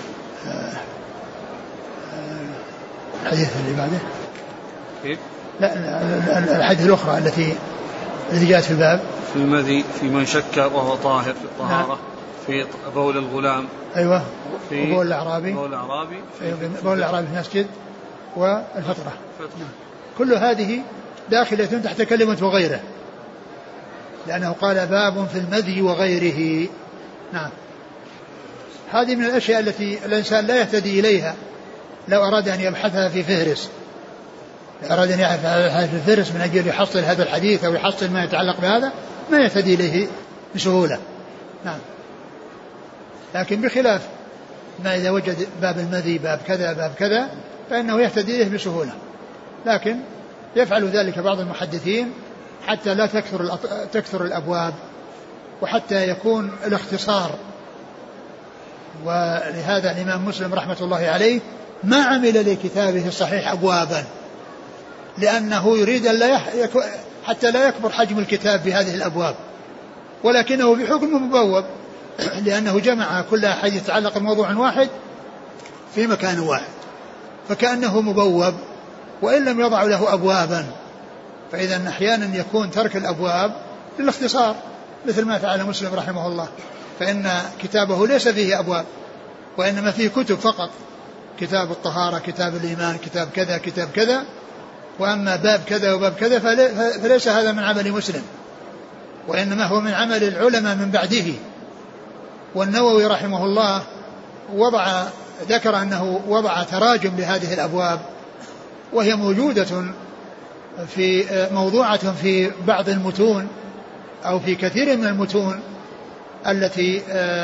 الحديث اللي بعده كيف؟ لا الحديث الأخرى التي التي جاءت في الباب في المذي في من شك وهو طاهر في الطهارة. نعم. في بول الغلام. أيوة. في بول الأعرابي. بول الأعرابي. بول الأعرابي في المسجد والفترة. نعم. كل هذه داخلة تحت كلمة وغيره، لأنه قال باب في المذي وغيره. نعم. هذه من الأشياء التي الإنسان لا يهتدي إليها لو أراد أن يبحثها في فهرس، لو أراد أن يبحثها في فهرس من أجل يحصل هذا الحديث أو يحصل ما يتعلق بهذا ما يهتدي إليه بسهولة. نعم. لكن بخلاف ما إذا وجد باب المذي باب كذا باب كذا فإنه يهتدي إليه بسهولة، لكن يفعل ذلك بعض المحدثين حتى لا تكثر تكثر الأبواب وحتى يكون الاختصار. ولهذا الإمام مسلم رحمة الله عليه ما عمل لكتابه الصحيح أبوابا، لأنه يريد أن لا يح... حتى لا يكبر حجم الكتاب بهذه الأبواب، ولكنه بحكم مبوب لأنه جمع كل حديث يتعلق بموضوع واحد في مكان واحد، فكأنه مبوب وإن لم يضع له أبوابا. فإذا أحيانا يكون ترك الأبواب للاختصار مثل ما فعل مسلم رحمه الله، فإن كتابه ليس فيه أبواب وإنما فيه كتب فقط، كتاب الطهارة، كتاب الإيمان، كتاب كذا كتاب كذا، وأما باب كذا وباب كذا فليس هذا من عمل مسلم، وإنما هو من عمل العلماء من بعده. والنووي رحمه الله وضع ذكر أنه وضع تراجم لهذه الأبواب، وهي موجودة في موضوعة في بعض المتون أو في كثير من المتون التي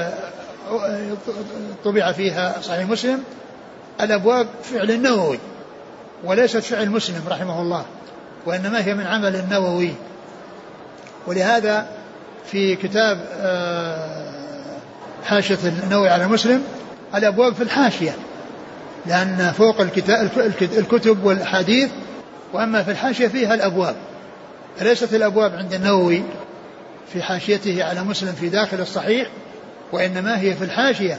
طبع فيها صحيح مسلم، الأبواب فعل النووي وليست فعل مسلم رحمه الله، وإنما هي من عمل النووي. ولهذا في كتاب حاشية النووي على مسلم الأبواب في الحاشية، لأن فوق الكتاب الكتب والحديث، وأما في الحاشية فيها الأبواب، ليست الأبواب عند النووي في حاشيته على مسلم في داخل الصحيح، وإنما هي في الحاشية،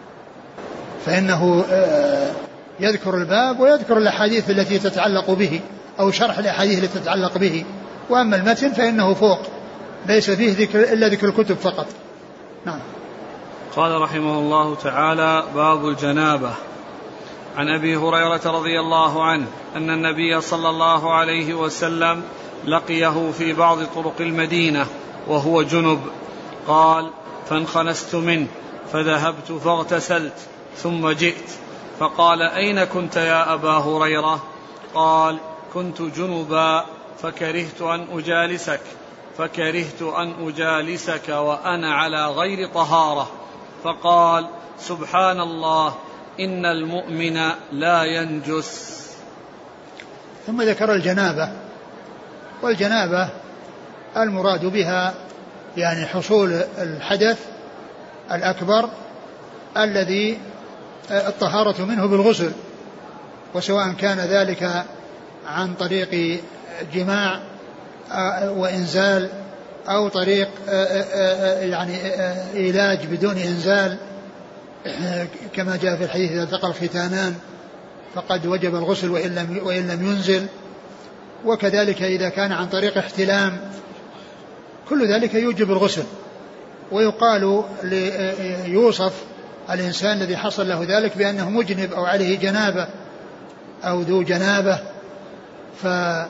فإنه يذكر الباب ويذكر الأحاديث التي تتعلق به أو شرح الأحاديث التي تتعلق به، وأما المتن فإنه فوق ليس فيه ذكر إلا ذكر الكتب فقط. نعم. قال رحمه الله تعالى: باب الجنابة. عن أبي هريرة رضي الله عنه أن النبي صلى الله عليه وسلم لقيه في بعض طرق المدينة وهو جنب، قال: فانخنست منه فذهبت فاغتسلت ثم جئت، فقال: أين كنت يا أبا هريرة؟ قال: كنت جنبا فكرهت أن أجالسك فكرهت أن أجالسك وأنا على غير طهارة. فقال: سبحان الله، إن المؤمن لا ينجس. ثم ذكر الجنابة، والجنابة المراد بها يعني حصول الحدث الأكبر الذي الطهارة منه بالغسل، وسواء كان ذلك عن طريق جماع وإنزال أو طريق يعني علاج بدون إنزال، كما جاء في الحديث: إذا التقى الختانان فقد وجب الغسل وإن لم وإن لم ينزل. وكذلك إذا كان عن طريق احتلام، كل ذلك يوجب الغسل. ويقال يوصف الإنسان الذي حصل له ذلك بأنه مجنب أو عليه جنابة أو ذو جنابة. ف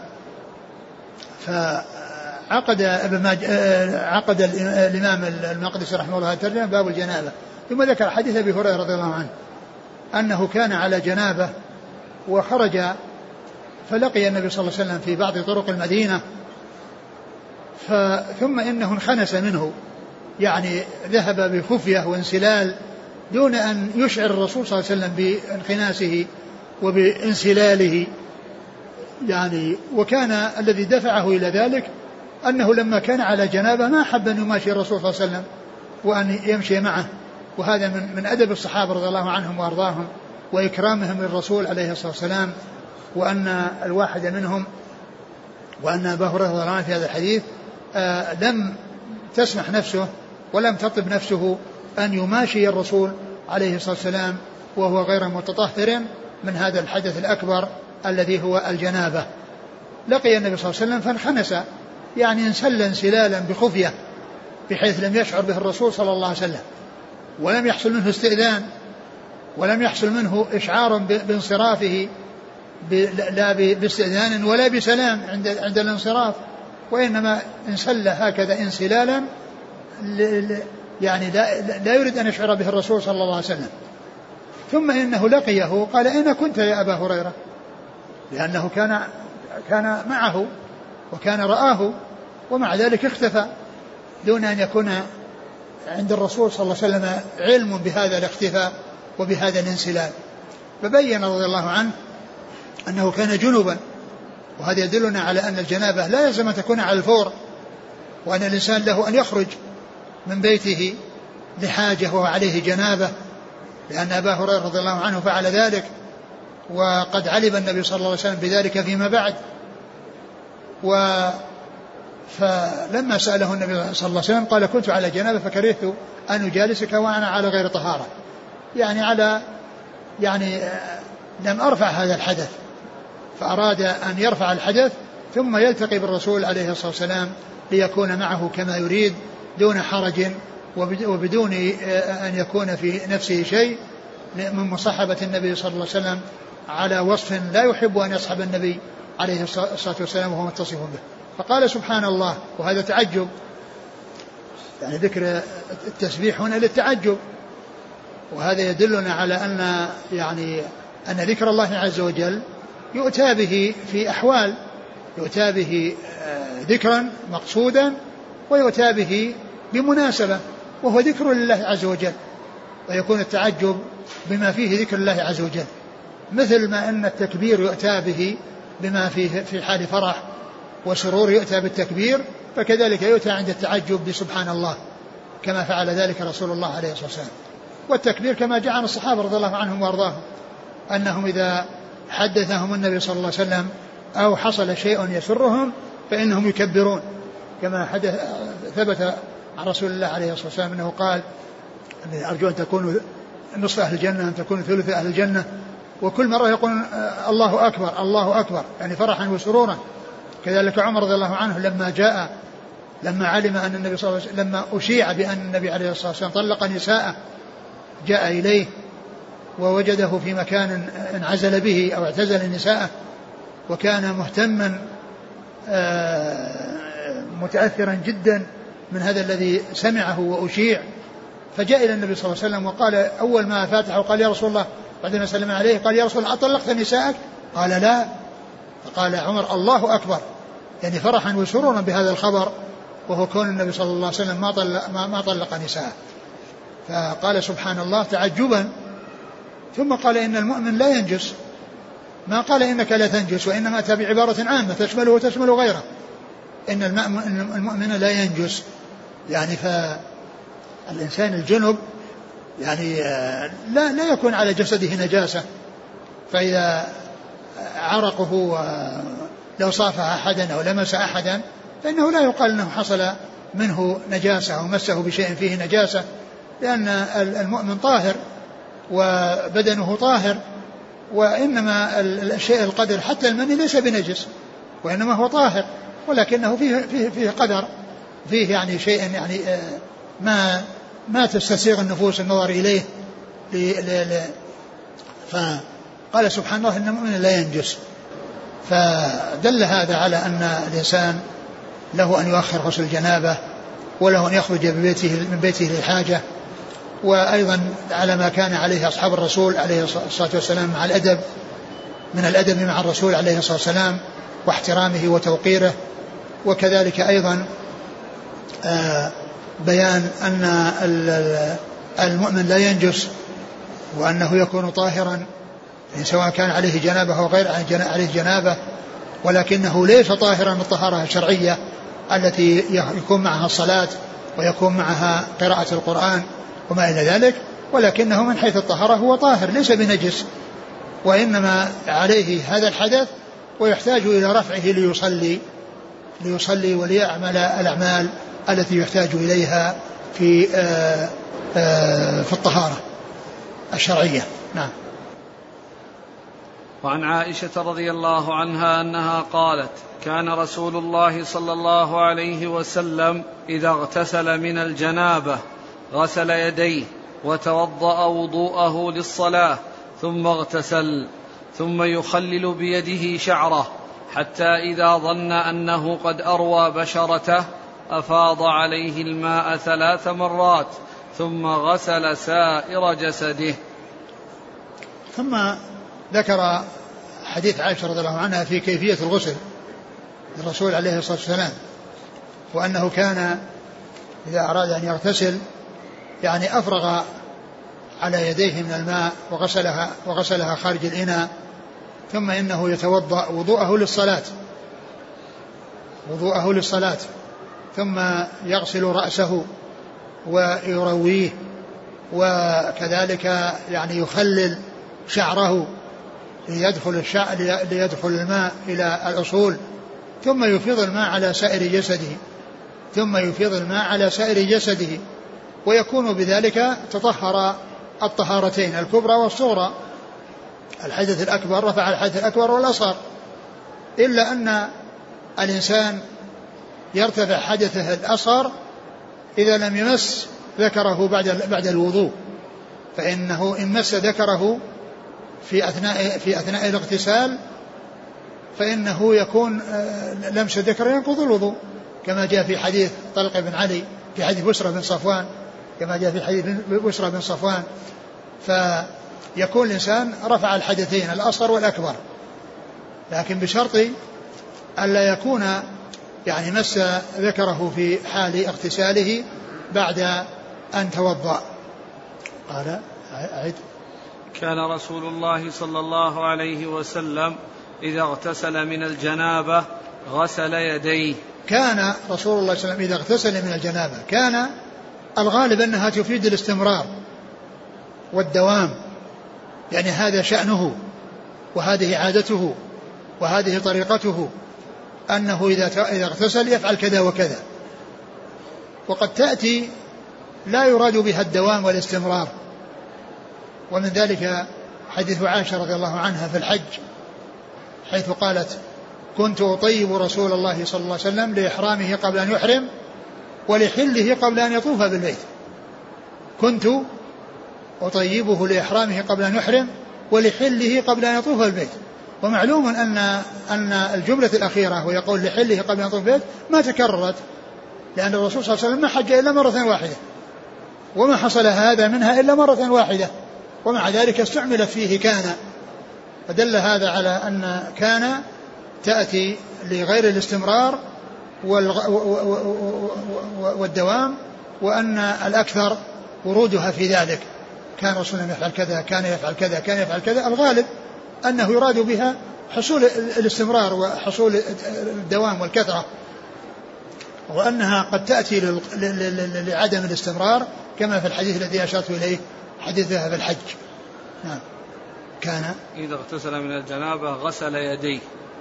فعقد عقد الإمام المقدسي رحمه الله الترجمة باب الجنابة، ثم ذكر حديث أبي هريرة رضي الله عنه أنه كان على جنابة وخرج فلقي النبي صلى الله عليه وسلم في بعض طرق المدينة، ثم إنه انخنس منه، يعني ذهب بخفية وانسلال دون أن يشعر الرسول صلى الله عليه وسلم بانخناسه وبانسلاله يعني. وكان الذي دفعه إلى ذلك أنه لما كان على جنابة ما حب أن يماشي الرسول صلى الله عليه وسلم وأن يمشي معه، وهذا من, من أدب الصحابة رضي الله عنهم وأرضاهم وإكرامهم للرسول عليه الصلاة والسلام. وأن الواحد منهم وأن أبا هريرة رضي الله عنه في هذا الحديث آه لم تسمح نفسه ولم تطب نفسه أن يماشي الرسول عليه الصلاة والسلام وهو غير متطهر من هذا الحدث الأكبر الذي هو الجنابة. لقي النبي صلى الله عليه وسلم فانخنس، يعني انسل انسلالا بخفية بحيث لم يشعر به الرسول صلى الله عليه وسلم، ولم يحصل منه استئذان، ولم يحصل منه إشعار بانصرافه لا باستئذان ولا بسلام عند عند الانصراف، وإنما انسل هكذا انسلالا يعني لا, لا يريد أن يشعر به الرسول صلى الله عليه وسلم. ثم إنه لقيه قال: أين كنت يا أبا هريرة؟ لأنه كان كان معه وكان رآه، ومع ذلك اختفى دون أن يكون عند الرسول صلى الله عليه وسلم علم بهذا الاختفاء وبهذا الانسلال. فبين رضي الله عنه أنه كان جنوبا، وهذا يدلنا على أن الجنابة لا يلزم أن تكون على الفور، وأن الإنسان له أن يخرج من بيته لحاجة وهو عليه جنابة، لأن أبا هريرة رضي الله عنه فعل ذلك، وقد علم النبي صلى الله عليه وسلم بذلك فيما بعد. و فلما سأله النبي صلى الله عليه وسلم قال: كنت على جنابة فكرهت أن أجالسك وأنا على غير طهارة، يعني على يعني لم أرفع هذا الحدث، فأراد أن يرفع الحدث ثم يلتقي بالرسول عليه الصلاة والسلام ليكون معه كما يريد دون حرج وبدون أن يكون في نفسه شيء من مصاحبة النبي صلى الله عليه وسلم على وصف لا يحب أن يصحب النبي عليه الصلاة والسلام وهو متصف به. فقال: سبحان الله، وهذا تعجب، يعني ذكر التسبيح هنا للتعجب، وهذا يدلنا على أن يعني أن ذكر الله عز وجل يؤتى به في أحوال، يؤتى به ذكرا مقصودا ويؤتى به بمناسبة، وهو ذكر لله عز وجل، ويكون التعجب بما فيه ذكر الله عز وجل، مثل ما أن التكبير يؤتى به بما فيه في حال فرح وسرور يؤتى بالتكبير، فكذلك يؤتى عند التعجب بسبحان الله كما فعل ذلك رسول الله عليه الصلاة والسلام. والتكبير كما جاء عن الصحابة رضي الله عنهم وارضاهم أنهم إذا حدثهم النبي صلى الله عليه وسلم أو حصل شيء يسرهم فإنهم يكبرون، كما حدث ثبت عن رسول الله عليه الصلاة والسلام أنه قال أرجو أن تكونوا نصف أهل الجنة، أن تكونوا ثلث أهل الجنة، وكل مرة يقول الله أكبر الله أكبر يعني فرحا وسرورا. كذلك عمر رضي الله عنه لما جاء لما علم أن النبي صلى الله عليه وسلم لما أشيع بأن النبي عليه الصلاة والسلام طلق نساءه جاء إليه ووجده في مكان انعزل به أو اعتزل نساءه، وكان مهتما متأثرا جدا من هذا الذي سمعه وأشيع، فجاء إلى النبي صلى الله عليه وسلم وقال أول ما فاتحه وقال يا رسول الله بعدما سلم عليه قال يا رسول الله أطلقت نساءك؟ قال لا. فقال عمر الله أكبر يعني فرحا وسرورا بهذا الخبر، وهو كون النبي صلى الله عليه وسلم ما طلق, ما ما طلق نساءه. فقال سبحان الله تعجبا، ثم قال إن المؤمن لا ينجس، ما قال إنك لا تنجس، وإنما أتى بعبارة عامة تشمله وتشمل غيره، إن المؤمن لا ينجس، يعني فالإنسان الجنب يعني لا, لا يكون على جسده نجاسة، فإذا عرقه لو صافح أحدا أو لمس أحدا فإنه لا يقال أنه حصل منه نجاسة أو مسه بشيء فيه نجاسة، لأن المؤمن طاهر وبدنه طاهر، وإنما الشيء القدر حتى المني ليس بنجس وإنما هو طاهر، ولكنه فيه, فيه, فيه قدر، فيه يعني شيء يعني ما ما تستسيغ النفوس النظر إليه. فقال سبحان الله إن المؤمن لا ينجس، فدل هذا على أن الإنسان له أن يؤخر غسل الجنابة، وله أن يخرج ببيته من بيته للحاجة، وأيضا على ما كان عليه أصحاب الرسول عليه الصلاة والسلام مع الأدب، من الأدب مع الرسول عليه الصلاة والسلام واحترامه وتوقيره. وكذلك أيضا بيان أن المؤمن لا ينجس وأنه يكون طاهرا سواء كان عليه جنابة أو غير عليه جنابة، ولكنه ليس طاهرا الطهارة الشرعية التي يكون معها الصلاة ويكون معها قراءة القرآن وما إلى ذلك، ولكنه من حيث الطهارة هو طاهر ليس بنجس، وإنما عليه هذا الحدث ويحتاج إلى رفعه ليصلي ليصلي وليعمل الأعمال التي يحتاج إليها في آآ آآ في الطهارة الشرعية. نعم. وعن عائشة رضي الله عنها أنها قالت كان رسول الله صلى الله عليه وسلم إذا اغتسل من الجنابة غسل يديه وتوضأ وضوءه للصلاة ثم اغتسل، ثم يخلل بيده شعره حتى إذا ظن أنه قد أروى بشرته أفاض عليه الماء ثلاث مرات ثم غسل سائر جسده. ثم ذكر حديث عائشة رضي الله عنها في كيفية الغسل للرسول عليه الصلاة والسلام، وأنه كان إذا أراد أن يغتسل يعني أفرغ على يديه من الماء وغسلها, وغسلها خارج الإناء، ثم إنه يتوضأ وضوءه للصلاة وضوءه للصلاة ثم يغسل رأسه ويرويه، وكذلك يعني يخلل شعره ليدخل, الشعر ليدخل الماء إلى الأصول، ثم يفيض الماء على سائر جسده ثم يفيض الماء على سائر جسده ويكون بذلك تطهر الطهارتين الكبرى والصغرى، الحدث الأكبر رفع الحدث الأكبر والأصغر، إلا أن الإنسان يرتفع حدثه الأصغر إذا لم يمس ذكره بعد بعد الوضوء، فإنه إن مس ذكره في أثناء في أثناء الاغتسال فإنه يكون لمس ذكر ينقض الوضوء، كما جاء في حديث طلق بن علي في حديث بسرى بن صفوان كما جاء في حديث بسرى بن صفوان فيكون الإنسان رفع الحدثين الأصغر والأكبر، لكن بشرط ألا يكون يعني مس ذكره في حال اغتساله بعد أن توضأ. قال أعد. كان رسول الله صلى الله عليه وسلم إذا اغتسل من الجنابة غسل يديه. كان رسول الله صلى الله عليه وسلم إذا اغتسل من الجنابة، كان الغالب أنها تفيد الاستمرار والدوام، يعني هذا شأنه وهذه عادته وهذه طريقته، أنه إذا اغتسل يفعل كذا وكذا. وقد تأتي لا يراد بها الدوام والاستمرار، ومن ذلك حديث عائشة رضي الله عنها في الحج، حيث قالت: كنت أطيب رسول الله صلى الله عليه وسلم لإحرامه قبل أن يحرم ولحله قبل أن يطوف بالبيت. كنت أطيبه لإحرامه قبل أن يحرم ولحله قبل أن يطوف بالبيت. ومعلوم أن أن الجملة الأخيرة ويقول لحله قبل أن يطوف بالبيت ما تكررت، لأن الرسول صلى الله عليه وسلم ما حج إلا مرة واحدة، وما حصل هذا منها إلا مرة واحدة، ومع ذلك استعملت فيه كان، فدل هذا على أن كان تأتي لغير الاستمرار والدوام، وأن الأكثر ورودها في ذلك. كان رسول الله يفعل كذا، كان يفعل كذا، كان يفعل كذا. الغالب أنه يراد بها حصول الاستمرار وحصول الدوام والكثرة، وأنها قد تأتي لعدم الاستمرار كما في الحديث الذي أشرت إليه، حديث ذهب الحج. نعم. كان إذا اغتسل من الجنابة غسل يديه.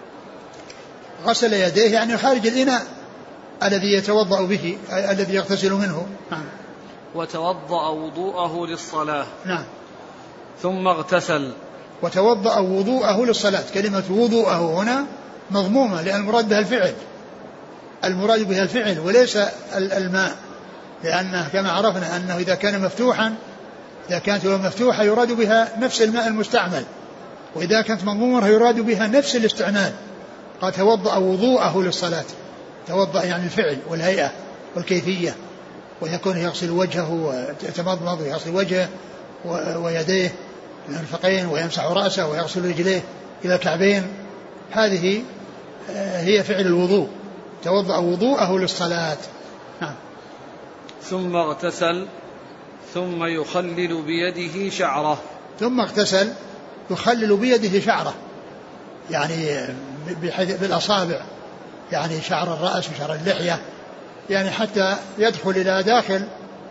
غسل يديه يعني خارج الإناء الذي يتوضأ به، الذي يغتسل منه. نعم. وتوضأ وضوءه للصلاة. نعم. ثم اغتسل. وتوضأ وضوءه للصلاة. كلمة وضوءه هنا مضمومة، لأن المراد بها الفعل، المراد بها الفعل وليس الماء، لأنه كما عرفنا أنه إذا كان مفتوحا، إذا كانت مفتوحة يراد بها نفس الماء المستعمل، وإذا كانت مضمومة يراد بها نفس الاستعمال. قد توضأ وضوءه للصلاة، توضأ يعني الفعل والهيئة والكيفية، ويكون يغسل وجهه ويتمضمض ويغسل وجهه ويديه المرفقين، ويمسح رأسه ويغسل رجليه إلى الكعبين. هذه هي فعل الوضوء، توضأ وضوءه للصلاة. نعم. ثم اغتسل ثم يخلل بيده شعره. ثم اغتسل يخلل بيده شعره، يعني بالأصابع، يعني شعر الرأس وشعر اللحية، يعني حتى يدخل إلى داخل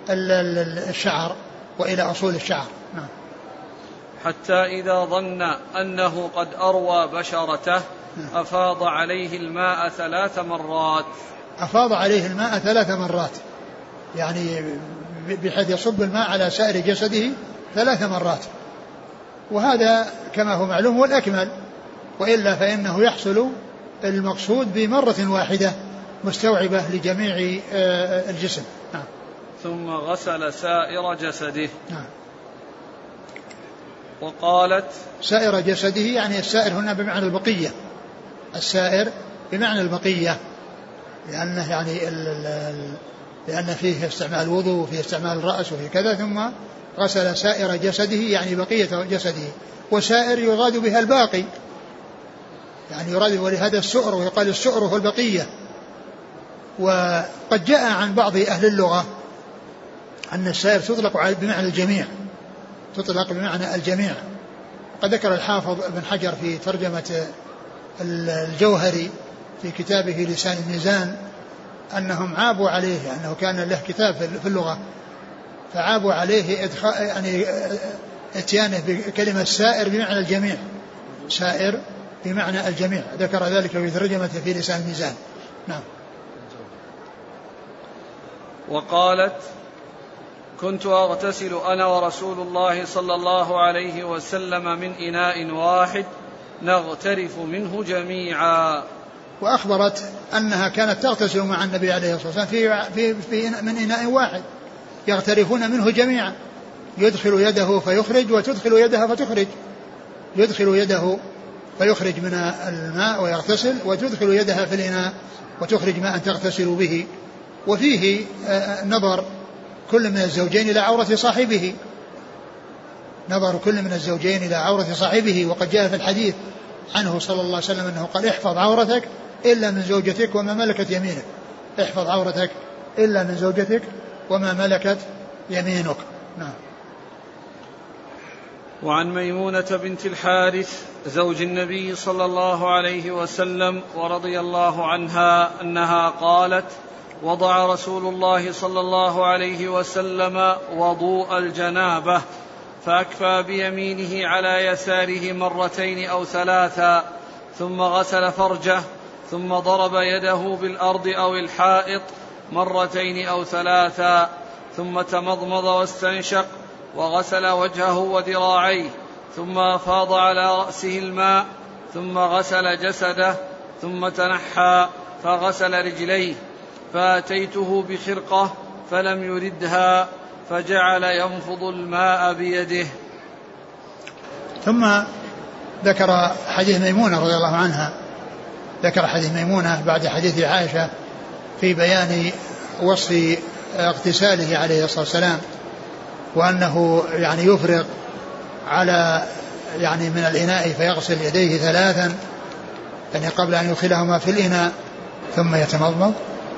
الشعر وإلى أصول الشعر. نعم. حتى إذا ظن أنه قد أروى بشرته أفاض عليه الماء ثلاث مرات. أفاض عليه الماء ثلاث مرات، يعني بحيث يصب الماء على سائر جسده ثلاث مرات، وهذا كما هو معلوم هو الأكمل، وإلا فإنه يحصل المقصود بمرة واحدة مستوعبة لجميع الجسم. نعم. ثم غسل سائر جسده. نعم. وقالت سائر جسده، يعني السائر هنا بمعنى البقية، السائر بمعنى البقية، لأنه يعني ال ال لأن فيه استعمال الوضوء وفيه استعمال الرأس وفيه كذا. ثم غسل سائر جسده يعني بقية جسده، وسائر يراد بها الباقي، يعني يراد، ولهذا السؤر، ويقال السؤر هو البقية. وقد جاء عن بعض أهل اللغة أن السائر تطلق بمعنى الجميع، تطلق بمعنى الجميع. قد ذكر الحافظ ابن حجر في ترجمة الجوهري في كتابه لسان الميزان أنهم عابوا عليه، أنه كان له كتاب في اللغة، فعابوا عليه إدخال يعني اتيانه بكلمة سائر بمعنى الجميع، سائر بمعنى الجميع. ذكر ذلك في ترجمته في لسان الميزان. نعم. وقالت كنت أغتسل أنا ورسول الله صلى الله عليه وسلم من إناء واحد نغترف منه جميعا. وأخبرت أنها كانت تغتسل مع النبي عليه الصلاة والسلام في, في, في من إناء واحد يغترفون منه جميعا، يدخل يده فيخرج وتدخل يدها فتخرج، يدخل يده فيخرج من الماء ويغتسل، وتدخل يدها في الإناء وتخرج ماء تغتسل به. وفيه نظر كل من الزوجين إلى عورة صاحبه، نظر كل من الزوجين إلى عورة صاحبه. وقد جاء في الحديث عنه صلى الله عليه وسلم أنه قال احفظ عورتك إلا من زوجتك وما ملكت يمينك. احفظ عورتك إلا من زوجتك وما ملكت يمينك. نعم. وعن ميمونة بنت الحارث زوج النبي صلى الله عليه وسلم ورضي الله عنها أنها قالت وضع رسول الله صلى الله عليه وسلم وضوء الجنابة فأكفى بيمينه على يساره مرتين أو ثلاثا ثم غسل فرجه ثم ضرب يده بالأرض أو الحائط مرتين أو ثلاثا ثم تمضمض واستنشق وغسل وجهه وذراعيه ثم أفاض على رأسه الماء ثم غسل جسده ثم تنحى فغسل رجليه فأتيته بخرقة فلم يردها فجعل ينفض الماء بيده. ثم ذكر حديث ميمونة رضي الله عنها ذكر حديث ميمونة بعد حديث عائشة في بيان وصف اغتساله عليه الصلاة والسلام وأنه يعني يفرغ على يعني من الإناء فيغسل يديه ثلاثا يعني قبل أن يدخلهما في الإناء ثم يتمضمض.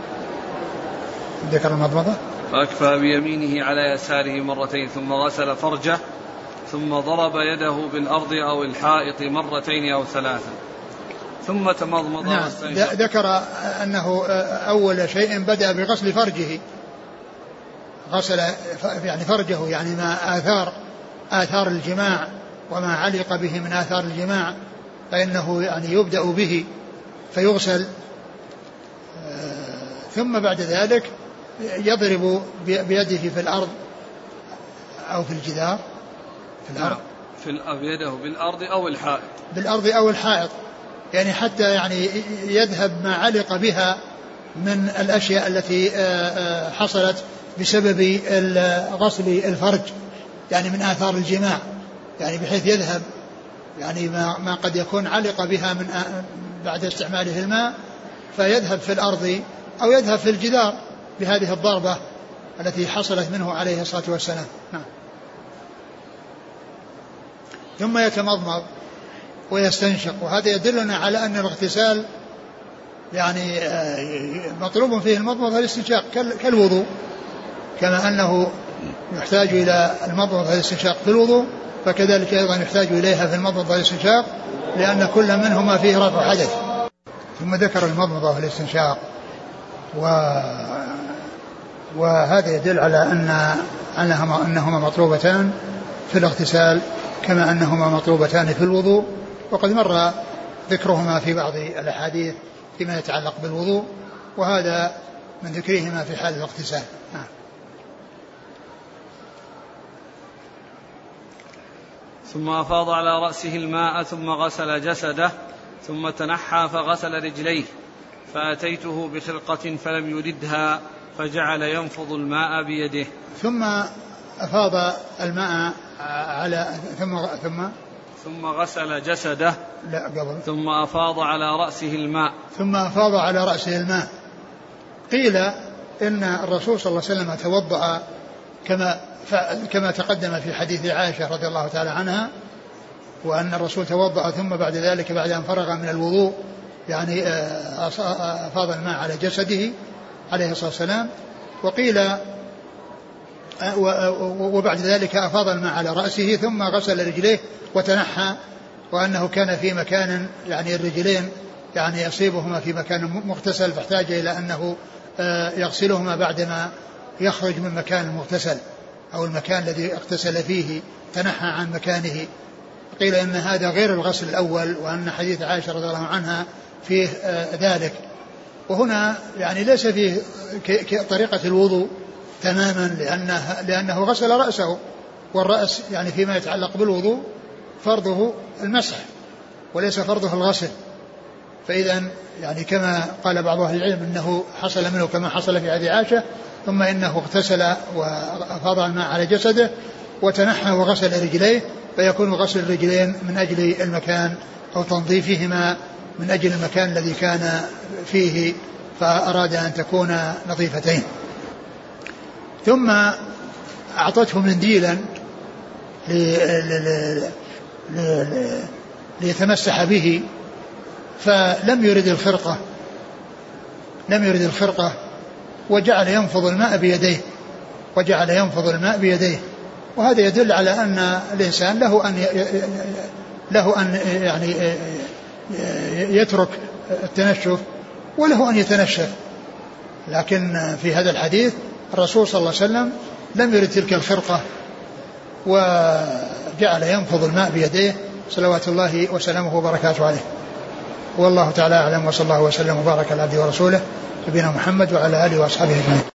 ذكر المضمضة فأكفى بيمينه على يساره مرتين ثم غسل فرجه ثم ضرب يده بالأرض أو الحائط مرتين أو ثلاثا ثم تمضمض. نعم. ذكر أنه أول شيء بدأ بغسل فرجه غسل يعني فرجه يعني ما آثار آثار الجماع وما علق به من آثار الجماع فإنه يعني يبدأ به فيغسل ثم بعد ذلك يضرب بيده في الأرض أو في الجدار في الأرض في يده بالأرض أو الحائط بالأرض أو الحائط يعني حتى يعني يذهب ما علق بها من الأشياء التي حصلت بسبب غسل الفرج يعني من آثار الجماع يعني بحيث يذهب يعني ما, ما قد يكون علق بها من بعد استعماله الماء فيذهب في الأرض أو يذهب في الجدار بهذه الضربة التي حصلت منه عليه الصلاة والسلام. نعم. ثم يتمضمض ويستنشق وهذا يدلنا على أن الاغتسال يعني مطلوب فيه المضمضة والاستنشاق كالوضوء كما أنه يحتاج إلى المضمضة والاستنشاق في الوضوء فكذلك أيضا يحتاج إليها في المضمضة والاستنشاق لأن كل منهما فيه رفع حدث. ثم ذكر المضمضة والاستنشاق و... وهذا يدل على أن أنهما, أنهما مطلوبتان في الاغتسال كما أنهما مطلوبتان في الوضوء وقد مر ذكرهما في بعض الأحاديث فيما يتعلق بالوضوء وهذا من ذكرهما في حال الاغتسال. نعم. ثم أفاض على رأسه الماء ثم غسل جسده ثم تنحى فغسل رجليه فأتيته بخرقة فلم يردها فجعل ينفض الماء بيده. ثم أفاض الماء على ثم ثم ثم غسل جسده لا قبل ثم أفاض على رأسه الماء ثم أفاض على رأسه الماء. قيل إن الرسول صلى الله عليه وسلم توضأ كما كما تقدم في حديث عائشة رضي الله تعالى عنها وأن الرسول توضأ ثم بعد ذلك بعد أن فرغ من الوضوء يعني أفاض الماء على جسده عليه الصلاة والسلام. وقيل وبعد ذلك أفاض الماء على رأسه ثم غسل رجليه وتنحى وأنه كان في مكان يعني الرجلين يعني يصيبهما في مكان مغتسل فاحتاج إلى أنه يغسلهما بعدما يخرج من مكان المغتسل أو المكان الذي اغتسل فيه تنحى عن مكانه. قيل إن هذا غير الغسل الأول وأن حديث عائشة رضي الله عنها فيه ذلك. وهنا يعني ليس فيه طريقة الوضوء تماما لأنه, لأنه غسل رأسه والرأس يعني فيما يتعلق بالوضوء فرضه المسح وليس فرضه الغسل. فإذا يعني كما قال بعض أهل العلم إنه حصل منه كما حصل في حديث عائشة ثم إنه اغتسل وأفاض الماء على جسده وتنحى وغسل رجليه فيكون غسل الرجلين من أجل المكان أو تنظيفهما من أجل المكان الذي كان فيه فأراد أن تكون نظيفتين. ثم أعطته منديلا ليتمسح به، فلم يرد الخرقة لم يرد الخرقة وجعل ينفض الماء بيديه وجعل ينفض الماء بيديه وهذا يدل على أن الإنسان له أن له أن يعني يترك التنشف وله أن يتنشف. لكن في هذا الحديث الرسول صلى الله عليه وسلم لم يرد تلك الخرقة وجعل ينفض الماء بيديه صلوات الله وسلامه وبركاته عليه. والله تعالى أعلم، وصلى الله وسلم وبارك على عبده ورسوله نبينا محمد وعلى آله وأصحابه أجمعين.